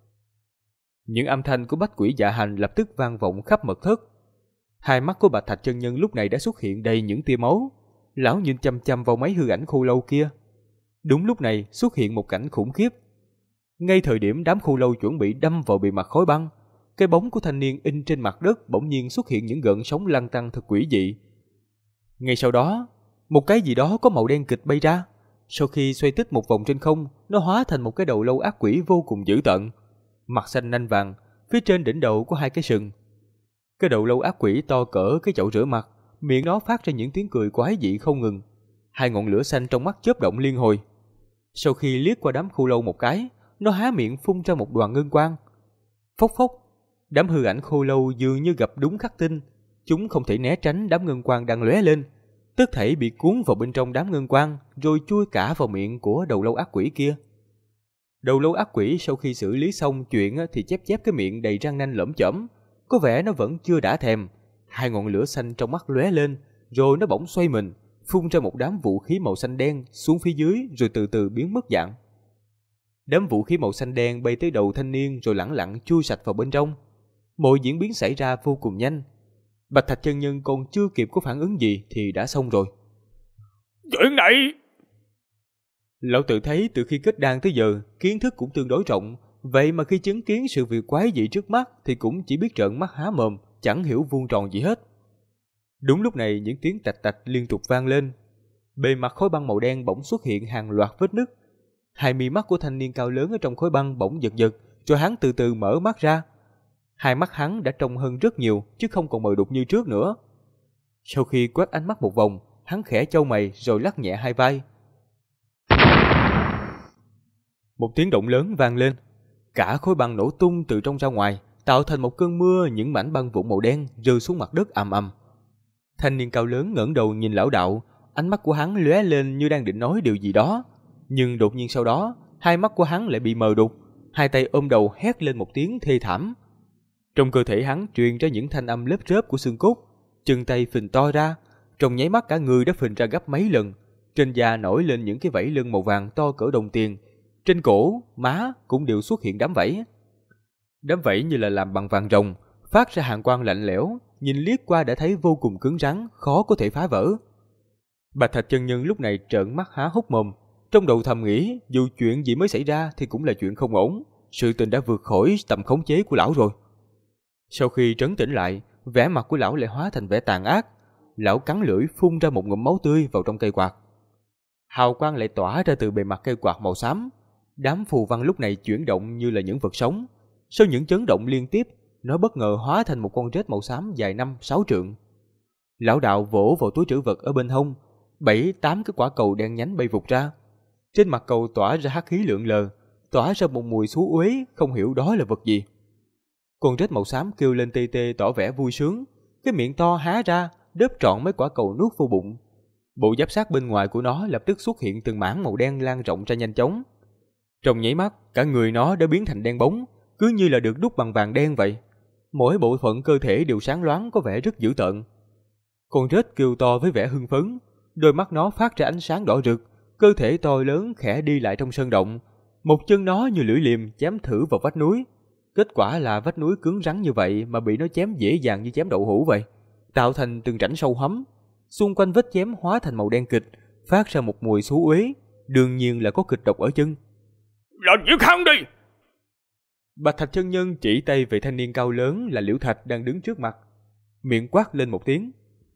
Những âm thanh của bách quỷ dạ hành lập tức vang vọng khắp mật thất. Hai mắt của Bạch Thạch chân nhân lúc này đã xuất hiện đầy những tia máu. Lão nhìn chăm chăm vào mấy hư ảnh khô lâu kia. Đúng lúc này xuất hiện một cảnh khủng khiếp. Ngay thời điểm đám khô lâu chuẩn bị đâm vào bề mặt khối băng, cái bóng của thanh niên in trên mặt đất bỗng nhiên xuất hiện những gợn sóng lăn tăn thật quỷ dị. Ngay sau đó, một cái gì đó có màu đen kịch bay ra. Sau khi xoay tích một vòng trên không, nó hóa thành một cái đầu lâu ác quỷ vô cùng dữ tợn. Mặt xanh nanh vàng, phía trên đỉnh đầu có hai cái sừng. Cái đầu lâu ác quỷ to cỡ cái chậu rửa mặt, miệng nó phát ra những tiếng cười quái dị không ngừng. Hai ngọn lửa xanh trong mắt chớp động liên hồi. Sau khi liếc qua đám khô lâu một cái, nó há miệng phun ra một đoàn ngân quang. Phốc phốc, đám hư ảnh khô lâu dường như gặp đúng khắc tinh, chúng không thể né tránh đám ngân quang đang lóe lên, tất thảy bị cuốn vào bên trong đám ngân quang, rồi chui cả vào miệng của đầu lâu ác quỷ kia. Đầu lâu ác quỷ sau khi xử lý xong chuyện thì chép chép cái miệng đầy răng nanh lởm chởm, có vẻ nó vẫn chưa đã thèm. Hai ngọn lửa xanh trong mắt lóe lên, rồi nó bỗng xoay mình, phun ra một đám vũ khí màu xanh đen xuống phía dưới, rồi từ từ biến mất dạng. Đám vũ khí màu xanh đen bay tới đầu thanh niên rồi lẳng lặng chui sạch vào bên trong. Mọi diễn biến xảy ra vô cùng nhanh. Bạch Thạch chân nhân còn chưa kịp có phản ứng gì thì đã xong rồi. Chuyện này... Lão tự thấy từ khi kết đan tới giờ, kiến thức cũng tương đối rộng, vậy mà khi chứng kiến sự việc quái dị trước mắt thì cũng chỉ biết trợn mắt há mồm, chẳng hiểu vuông tròn gì hết. Đúng lúc này những tiếng tạch tạch liên tục vang lên. Bề mặt khối băng màu đen bỗng xuất hiện hàng loạt vết nứt. Hai mi mắt của thanh niên cao lớn ở trong khối băng bỗng giật giật, rồi hắn từ từ mở mắt ra. Hai mắt hắn đã trong hơn rất nhiều, chứ không còn mờ đục như trước nữa. Sau khi quét ánh mắt một vòng, hắn khẽ chau mày rồi lắc nhẹ hai vai. Một tiếng động lớn vang lên, cả khối băng nổ tung từ trong ra ngoài, tạo thành một cơn mưa những mảnh băng vụn màu đen rơi xuống mặt đất ầm ầm. Thanh niên cao lớn ngẩng đầu nhìn lão đạo, ánh mắt của hắn lóe lên như đang định nói điều gì đó, nhưng đột nhiên sau đó, hai mắt của hắn lại bị mờ đục, hai tay ôm đầu hét lên một tiếng thê thảm. Trong cơ thể hắn truyền ra những thanh âm lớp rớp của xương cốt, chân tay phình to ra, trong nháy mắt cả người đã phình ra gấp mấy lần, trên da nổi lên những cái vảy lưng màu vàng to cỡ đồng tiền, trên cổ, má cũng đều xuất hiện đám vảy. Đám vảy như là làm bằng vàng rồng, phát ra hàn quang lạnh lẽo, nhìn liếc qua đã thấy vô cùng cứng rắn, khó có thể phá vỡ. Bạch Thạch chân nhân lúc này trợn mắt há hốc mồm, trong đầu thầm nghĩ dù chuyện gì mới xảy ra thì cũng là chuyện không ổn, sự tình đã vượt khỏi tầm khống chế của lão rồi. Sau khi trấn tĩnh lại, vẻ mặt của lão lại hóa thành vẻ tàn ác. Lão cắn lưỡi phun ra một ngụm máu tươi vào trong cây quạt. Hào quang lại tỏa ra từ bề mặt cây quạt màu xám. Đám phù văn lúc này chuyển động như là những vật sống. Sau những chấn động liên tiếp, nó bất ngờ hóa thành một con rết màu xám dài 5-6 trượng. Lão đạo vỗ vào túi trữ vật ở bên hông, 7-8 cái quả cầu đen nhánh bay vụt ra. Trên mặt cầu tỏa ra hắc khí lượn lờ, tỏa ra một mùi xú uế, không hiểu đó là vật gì. Con rết màu xám kêu lên tê tê tỏ vẻ vui sướng, cái miệng to há ra, đớp trọn mấy quả cầu nuốt vô bụng. Bộ giáp sát bên ngoài của nó lập tức xuất hiện từng mảng màu đen lan rộng ra nhanh chóng. Trong nháy mắt, cả người nó đã biến thành đen bóng, cứ như là được đúc bằng vàng đen vậy. Mỗi bộ phận cơ thể đều sáng loáng, có vẻ rất dữ tợn. Con rết kêu to với vẻ hưng phấn, đôi mắt nó phát ra ánh sáng đỏ rực, cơ thể to lớn khẽ đi lại trong sơn động. Một chân nó như lưỡi liềm chém thử vào vách núi. Kết quả là vách núi cứng rắn như vậy mà bị nó chém dễ dàng như chém đậu hũ vậy, tạo thành từng rãnh sâu hấm. Xung quanh vết chém hóa thành màu đen kịch, phát ra một mùi xú uế, đương nhiên là có kịch độc ở chân. Lên giết hắn đi! Bạch Thạch chân nhân chỉ tay về thanh niên cao lớn là Liễu Thạch đang đứng trước mặt, miệng quát lên một tiếng.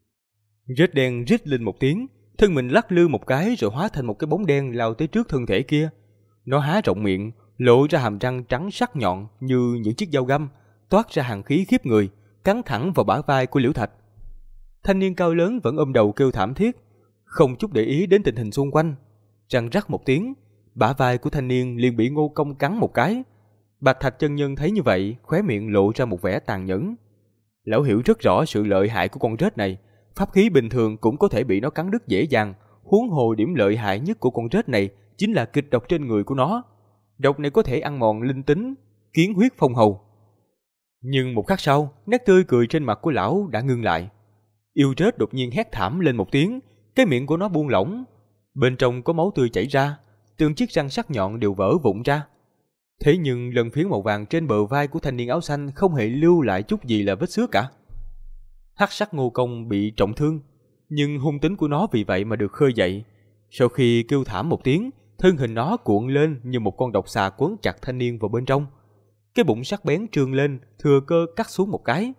Rết đen rít lên một tiếng, thân mình lắc lư một cái rồi hóa thành một cái bóng đen lao tới trước thân thể kia. Nó há rộng miệng, lộ ra hàm răng trắng sắc nhọn như những chiếc dao găm, toát ra hàn khí khiếp người, cắn thẳng vào bả vai của Liễu Thạch. Thanh niên cao lớn vẫn ôm đầu kêu thảm thiết, không chút để ý đến tình hình xung quanh. Răng rắc một tiếng, bả vai của thanh niên liền bị Ngô Công cắn một cái. Bạch Thạch chân nhân thấy như vậy, khóe miệng lộ ra một vẻ tàn nhẫn. Lão hiểu rất rõ sự lợi hại của con rết này, pháp khí bình thường cũng có thể bị nó cắn đứt dễ dàng, huống hồ điểm lợi hại nhất của con rết này chính là kịch độc trên người của nó. Độc này có thể ăn mòn linh tính, kiến huyết phong hầu. Nhưng một khắc sau, nét tươi cười trên mặt của lão đã ngưng lại. Yêu rết đột nhiên hét thảm lên một tiếng, cái miệng của nó buông lỏng, bên trong có máu tươi chảy ra, từng chiếc răng sắc nhọn đều vỡ vụn ra. Thế nhưng lần phiến màu vàng trên bờ vai của thanh niên áo xanh không hề lưu lại chút gì là vết xước cả. Hắc sắc Ngô Công bị trọng thương, nhưng hung tính của nó vì vậy mà được khơi dậy. Sau khi kêu thảm một tiếng, thân hình nó cuộn lên như một con độc xà quấn chặt thanh niên vào bên trong. Cái bụng sắc bén trương lên, thừa cơ cắt xuống một cái.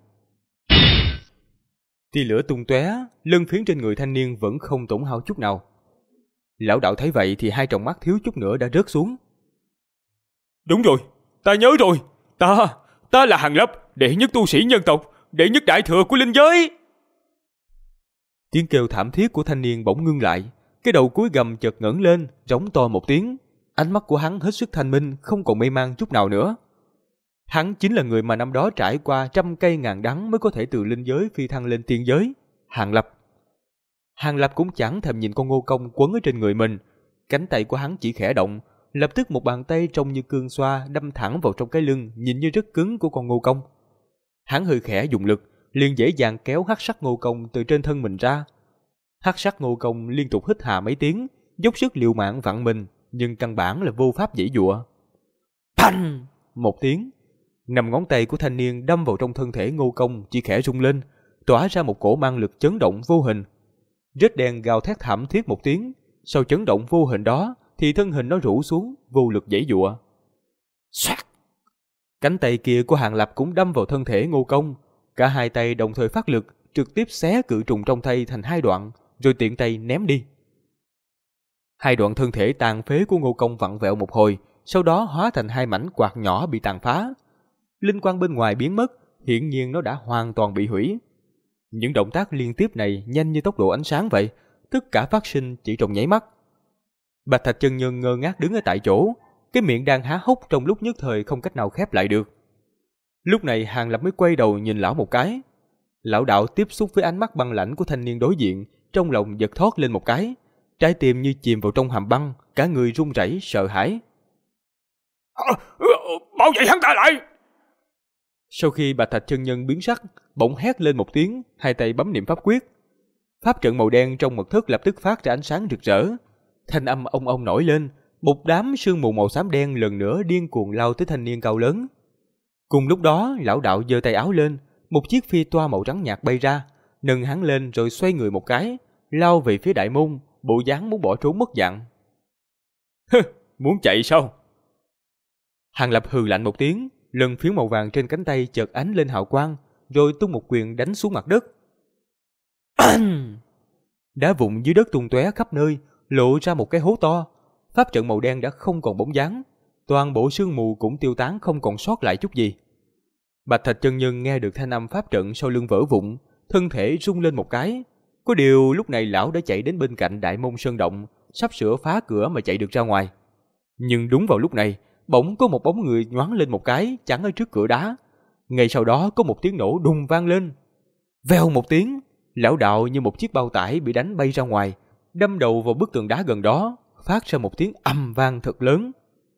Tia lửa tung tóe, lân phiến trên người thanh niên vẫn không tổn hao chút nào. Lão đạo thấy vậy thì hai tròng mắt thiếu chút nữa đã rớt xuống. Đúng rồi, ta nhớ rồi, ta là Hàn Lập, đệ nhất tu sĩ nhân tộc, đệ nhất đại thừa của linh giới. Tiếng kêu thảm thiết của thanh niên bỗng ngưng lại, cái đầu cúi gằm chợt ngẩng lên, rống to một tiếng. Ánh mắt của hắn hết sức thanh minh, không còn mê man chút nào nữa. Hắn chính là người mà năm đó trải qua trăm cây ngàn đắng mới có thể từ linh giới phi thăng lên tiên giới, Hàn Lập. Hàn Lập cũng chẳng thèm nhìn con Ngô Công quấn ở trên người mình, cánh tay của hắn chỉ khẽ động, lập tức một bàn tay trông như cương xoa đâm thẳng vào trong cái lưng nhìn như rất cứng của con Ngô Công. Hắn hơi khẽ dùng lực, liền dễ dàng kéo hắc sắc Ngô Công từ trên thân mình ra. Hắc sắc Ngô Công liên tục hít hà mấy tiếng, dốc sức liều mạng vặn mình, nhưng căn bản là vô pháp giãy giụa. Phanh! Một tiếng, 5 ngón tay của thanh niên đâm vào trong thân thể Ngô Công chỉ khẽ rung lên, tỏa ra một cổ mang lực chấn động vô hình. Rết đen gào thét thảm thiết một tiếng, sau chấn động vô hình đó thì thân hình nó rũ xuống, vô lực giãy giụa. Xoát! Cánh tay kia của Hàn Lập cũng đâm vào thân thể Ngô Công, cả hai tay đồng thời phát lực, trực tiếp xé cự trùng trong tay thành hai đoạn, rồi tiện tay ném đi. Hai đoạn thân thể tàn phế của Ngô Công vặn vẹo một hồi, sau đó hóa thành hai mảnh quạt nhỏ bị tàn phá. Linh quang bên ngoài biến mất, hiển nhiên nó đã hoàn toàn bị hủy. Những động tác liên tiếp này nhanh như tốc độ ánh sáng vậy, tất cả phát sinh chỉ trong nháy mắt. Bạch Thạch chân nhân ngơ ngác đứng ở tại chỗ, cái miệng đang há hốc trong lúc nhất thời không cách nào khép lại được. Lúc này Hàn Lập mới quay đầu nhìn lão một cái. Lão đạo tiếp xúc với ánh mắt băng lãnh của thanh niên đối diện, trong lòng giật thót lên một cái, trái tim như chìm vào trong hầm băng, cả người run rẩy sợ hãi. Bảo vệ hắn ta lại! Sau khi Bạch Thạch chân nhân biến sắc, bỗng hét lên một tiếng, hai tay bấm niệm pháp quyết. Pháp trận màu đen trong mật thất lập tức phát ra ánh sáng rực rỡ. Thanh âm ông ông nổi lên, một đám sương mù màu xám đen lần nữa điên cuồng lao tới thanh niên cao lớn. Cùng lúc đó, lão đạo giơ tay áo lên, một chiếc phi toa màu trắng nhạt bay ra, nâng hắn lên rồi xoay người một cái, lao về phía đại môn, bộ dáng muốn bỏ trốn mất dạng. Muốn chạy sao? Hàn Lập hừ lạnh một tiếng, lần phiến màu vàng trên cánh tay chợt ánh lên hào quang, rồi tung một quyền đánh xuống mặt đất. Đá vụn dưới đất tung tóe khắp nơi, lộ ra một cái hố to. Pháp trận màu đen đã không còn bóng dáng, toàn bộ sương mù cũng tiêu tán không còn sót lại chút gì. Bạch Thạch chân nhân nghe được thanh âm pháp trận sau lưng vỡ vụn, thân thể rung lên một cái. Có điều lúc này lão đã chạy đến bên cạnh đại môn sơn động, sắp sửa phá cửa mà chạy được ra ngoài. Nhưng đúng vào lúc này, bỗng có một bóng người nhoáng lên một cái chắn ở trước cửa đá. Ngay sau đó có một tiếng nổ đùng vang lên. Vèo một tiếng, lão đạo như một chiếc bao tải bị đánh bay ra ngoài, đâm đầu vào bức tường đá gần đó, phát ra một tiếng ầm vang thật lớn.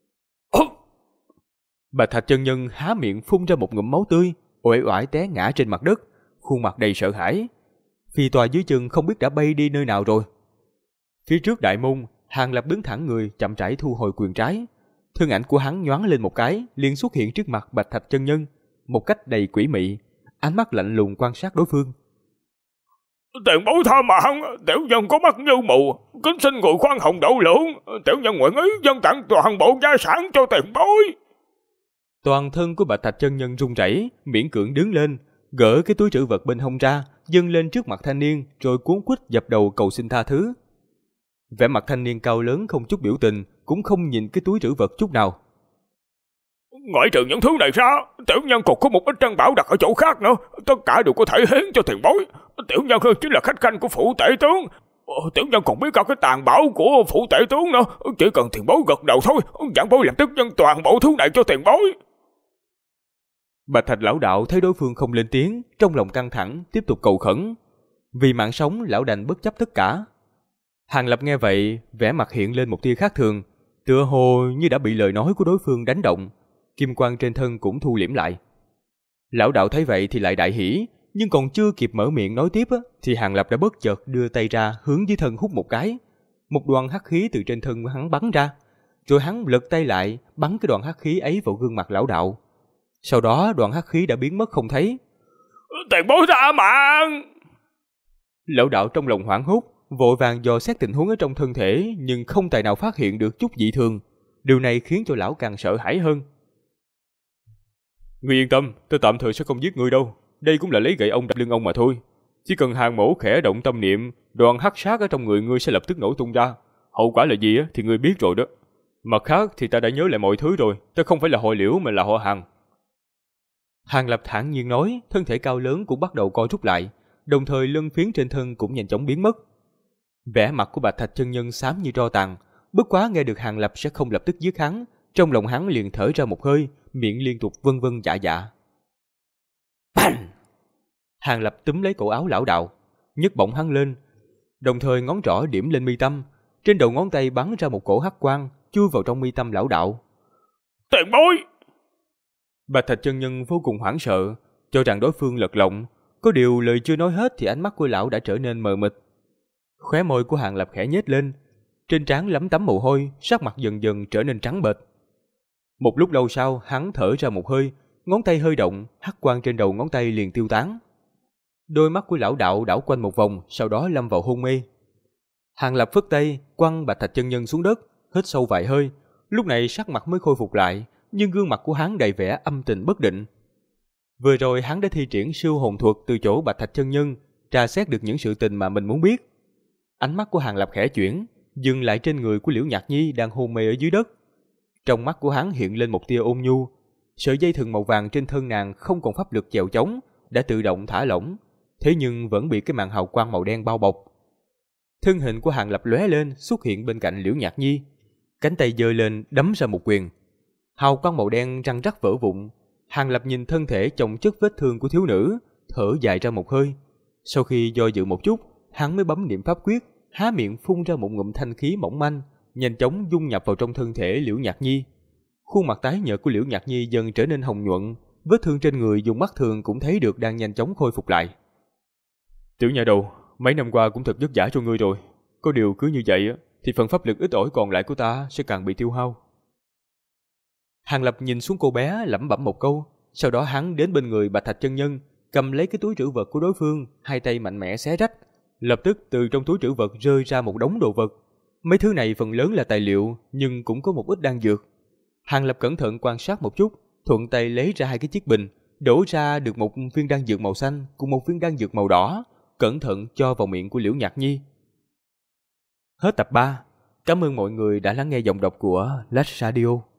Bạch Thạch chân nhân há miệng phun ra một ngụm máu tươi, uể oải té ngã trên mặt đất, khuôn mặt đầy sợ hãi. Phi tòa dưới chân không biết đã bay đi nơi nào rồi. Phía trước đại môn, Hàn Lập đứng thẳng người, chậm rãi thu hồi quyền trái. Thân ảnh của hắn nhoáng lên một cái, liền xuất hiện trước mặt Bạch Thạch chân nhân, một cách đầy quỷ mị, ánh mắt lạnh lùng quan sát đối phương. Tiền bối tha mạng, tiểu nhân có mắt như mù, kính xin người khoan hồng độ lượng, tiểu nhân nguyện ý dâng tặng toàn bộ gia sản cho tiền bối. Toàn thân của Bạch Thạch chân nhân run rẩy, miễn cưỡng đứng lên, gỡ cái túi trữ vật bên hông ra, dâng lên trước mặt thanh niên, rồi cuống quýt dập đầu cầu xin tha thứ. Vẻ mặt thanh niên cao lớn không chút biểu tình, cũng không nhìn cái túi trữ vật chút nào. Ngoại trừ những thứ này ra, tiểu nhân còn có một ít trân bảo đặt ở chỗ khác nữa, tất cả đều có thể hiến cho tiền bối. Tiểu nhân chính là khách khanh của phủ tể tướng. Tiểu nhân còn biết cả cái tàn bảo của phủ tể tướng nữa, chỉ cần tiền bối gật đầu thôi, giảng bối lập tức dâng toàn bộ thứ này cho tiền bối. Bạch Thạch lão đạo thấy đối phương không lên tiếng, trong lòng căng thẳng, tiếp tục cầu khẩn. Vì mạng sống, lão đành bất chấp tất cả. Hàng Lập nghe vậy, vẻ mặt hiện lên một tia khác thường, tựa hồ như đã bị lời nói của đối phương đánh động. Kim quang trên thân cũng thu liễm lại. Lão đạo thấy vậy thì lại đại hỉ, nhưng còn chưa kịp mở miệng nói tiếp thì Hàng Lập đã bất chợt đưa tay ra hướng dưới thân hút một cái. Một đoàn hắc khí từ trên thân hắn bắn ra, rồi hắn lật tay lại bắn cái đoàn hắc khí ấy vào gương mặt lão đạo. Sau đó đoàn hắc khí đã biến mất không thấy. Tiền bối tha mạng! Lão đạo trong lòng hoảng hốt, vội vàng dò xét tình huống ở trong thân thể, nhưng không tài nào phát hiện được chút dị thường. Điều này khiến cho lão càng sợ hãi hơn. Ngươi yên tâm, tôi tạm thời sẽ không giết ngươi đâu. Đây cũng là lấy gậy ông đập lưng ông mà thôi. Chỉ cần Hàng mổ khẽ động tâm niệm, đoàn hắc sát ở trong người ngươi sẽ lập tức nổ tung ra. Hậu quả là gì thì ngươi biết rồi đó. Mặt khác thì ta đã nhớ lại mọi thứ rồi, ta không phải là họ Liễu mà là họ Hàng. Hàng Lập thản nhiên nói, thân thể cao lớn cũng bắt đầu co rút lại, đồng thời lân phiến trên thân cũng nhanh chóng biến mất. Vẻ mặt của Bạch Thạch chân nhân xám như tro tàn, bất quá nghe được Hàng Lập sẽ không lập tức giết hắn, trong lòng hắn liền thở ra một hơi, miệng liên tục vân vân dạ dạ. Bành! Hàng Lập túm lấy cổ áo lão đạo, nhấc bổng hắn lên, đồng thời ngón trỏ điểm lên mi tâm, trên đầu ngón tay bắn ra một cổ hắc quang, chui vào trong mi tâm lão đạo. Tiền bối! Bạch Thạch chân nhân vô cùng hoảng sợ, cho rằng đối phương lật lọng, có điều lời chưa nói hết thì ánh mắt của lão đã trở nên mờ mịt. Khóe môi của Hàng Lập khẽ nhếch lên, trên trán lấm tấm mồ hôi, sắc mặt dần dần trở nên trắng bệch. Một lúc lâu sau, hắn thở ra một hơi, ngón tay hơi động, hắc quang trên đầu ngón tay liền tiêu tán. Đôi mắt của lão đạo đảo quanh một vòng, sau đó lâm vào hôn mê. Hàng Lập phất tay, quăng Bạch Thạch chân nhân xuống đất, hít sâu vài hơi, lúc này sắc mặt mới khôi phục lại, nhưng gương mặt của hắn đầy vẻ âm tình bất định. Vừa rồi hắn đã thi triển siêu hồn thuật từ chỗ Bạch Thạch chân nhân, tra xét được những sự tình mà mình muốn biết. Ánh mắt của Hàng Lập khẽ chuyển, dừng lại trên người của Liễu Nhạc Nhi đang hôn mê ở dưới đất. Trong mắt của hắn hiện lên một tia ôn nhu, sợi dây thừng màu vàng trên thân nàng không còn pháp lực chèo chống, đã tự động thả lỏng, thế nhưng vẫn bị cái màn hào quang màu đen bao bọc. Thân hình của Hàng Lập lóe lên, xuất hiện bên cạnh Liễu Nhạc Nhi, cánh tay giơ lên đấm ra một quyền. Hào quang màu đen răng rắc vỡ vụn. Hàng Lập nhìn thân thể chồng chất vết thương của thiếu nữ, thở dài ra một hơi. Sau khi do dự một chút, hắn mới bấm niệm pháp quyết, há miệng phun ra một ngụm thanh khí mỏng manh, nhanh chóng dung nhập vào trong thân thể Liễu Nhạc Nhi. Khuôn mặt tái nhợt của Liễu Nhạc Nhi dần trở nên hồng nhuận, vết thương trên người dùng mắt thường cũng thấy được đang nhanh chóng khôi phục lại. Tiểu nha đầu, mấy năm qua cũng thật vất vả cho ngươi rồi. Có điều cứ như vậy thì phần pháp lực ít ỏi còn lại của ta sẽ càng bị tiêu hao. Hàng Lập nhìn xuống cô bé lẩm bẩm một câu, sau đó hắn đến bên người Bạch Thạch chân nhân, cầm lấy cái túi trữ vật của đối phương, hai tay mạnh mẽ xé rách. Lập tức từ trong túi trữ vật rơi ra một đống đồ vật. Mấy thứ này phần lớn là tài liệu, nhưng cũng có một ít đan dược. Hàng Lập cẩn thận quan sát một chút, thuận tay lấy ra hai cái chiếc bình, đổ ra được một viên đan dược màu xanh cùng một viên đan dược màu đỏ, cẩn thận cho vào miệng của Liễu Nhạc Nhi. Hết tập 3. Cảm ơn mọi người đã lắng nghe giọng đọc của Lách Radio.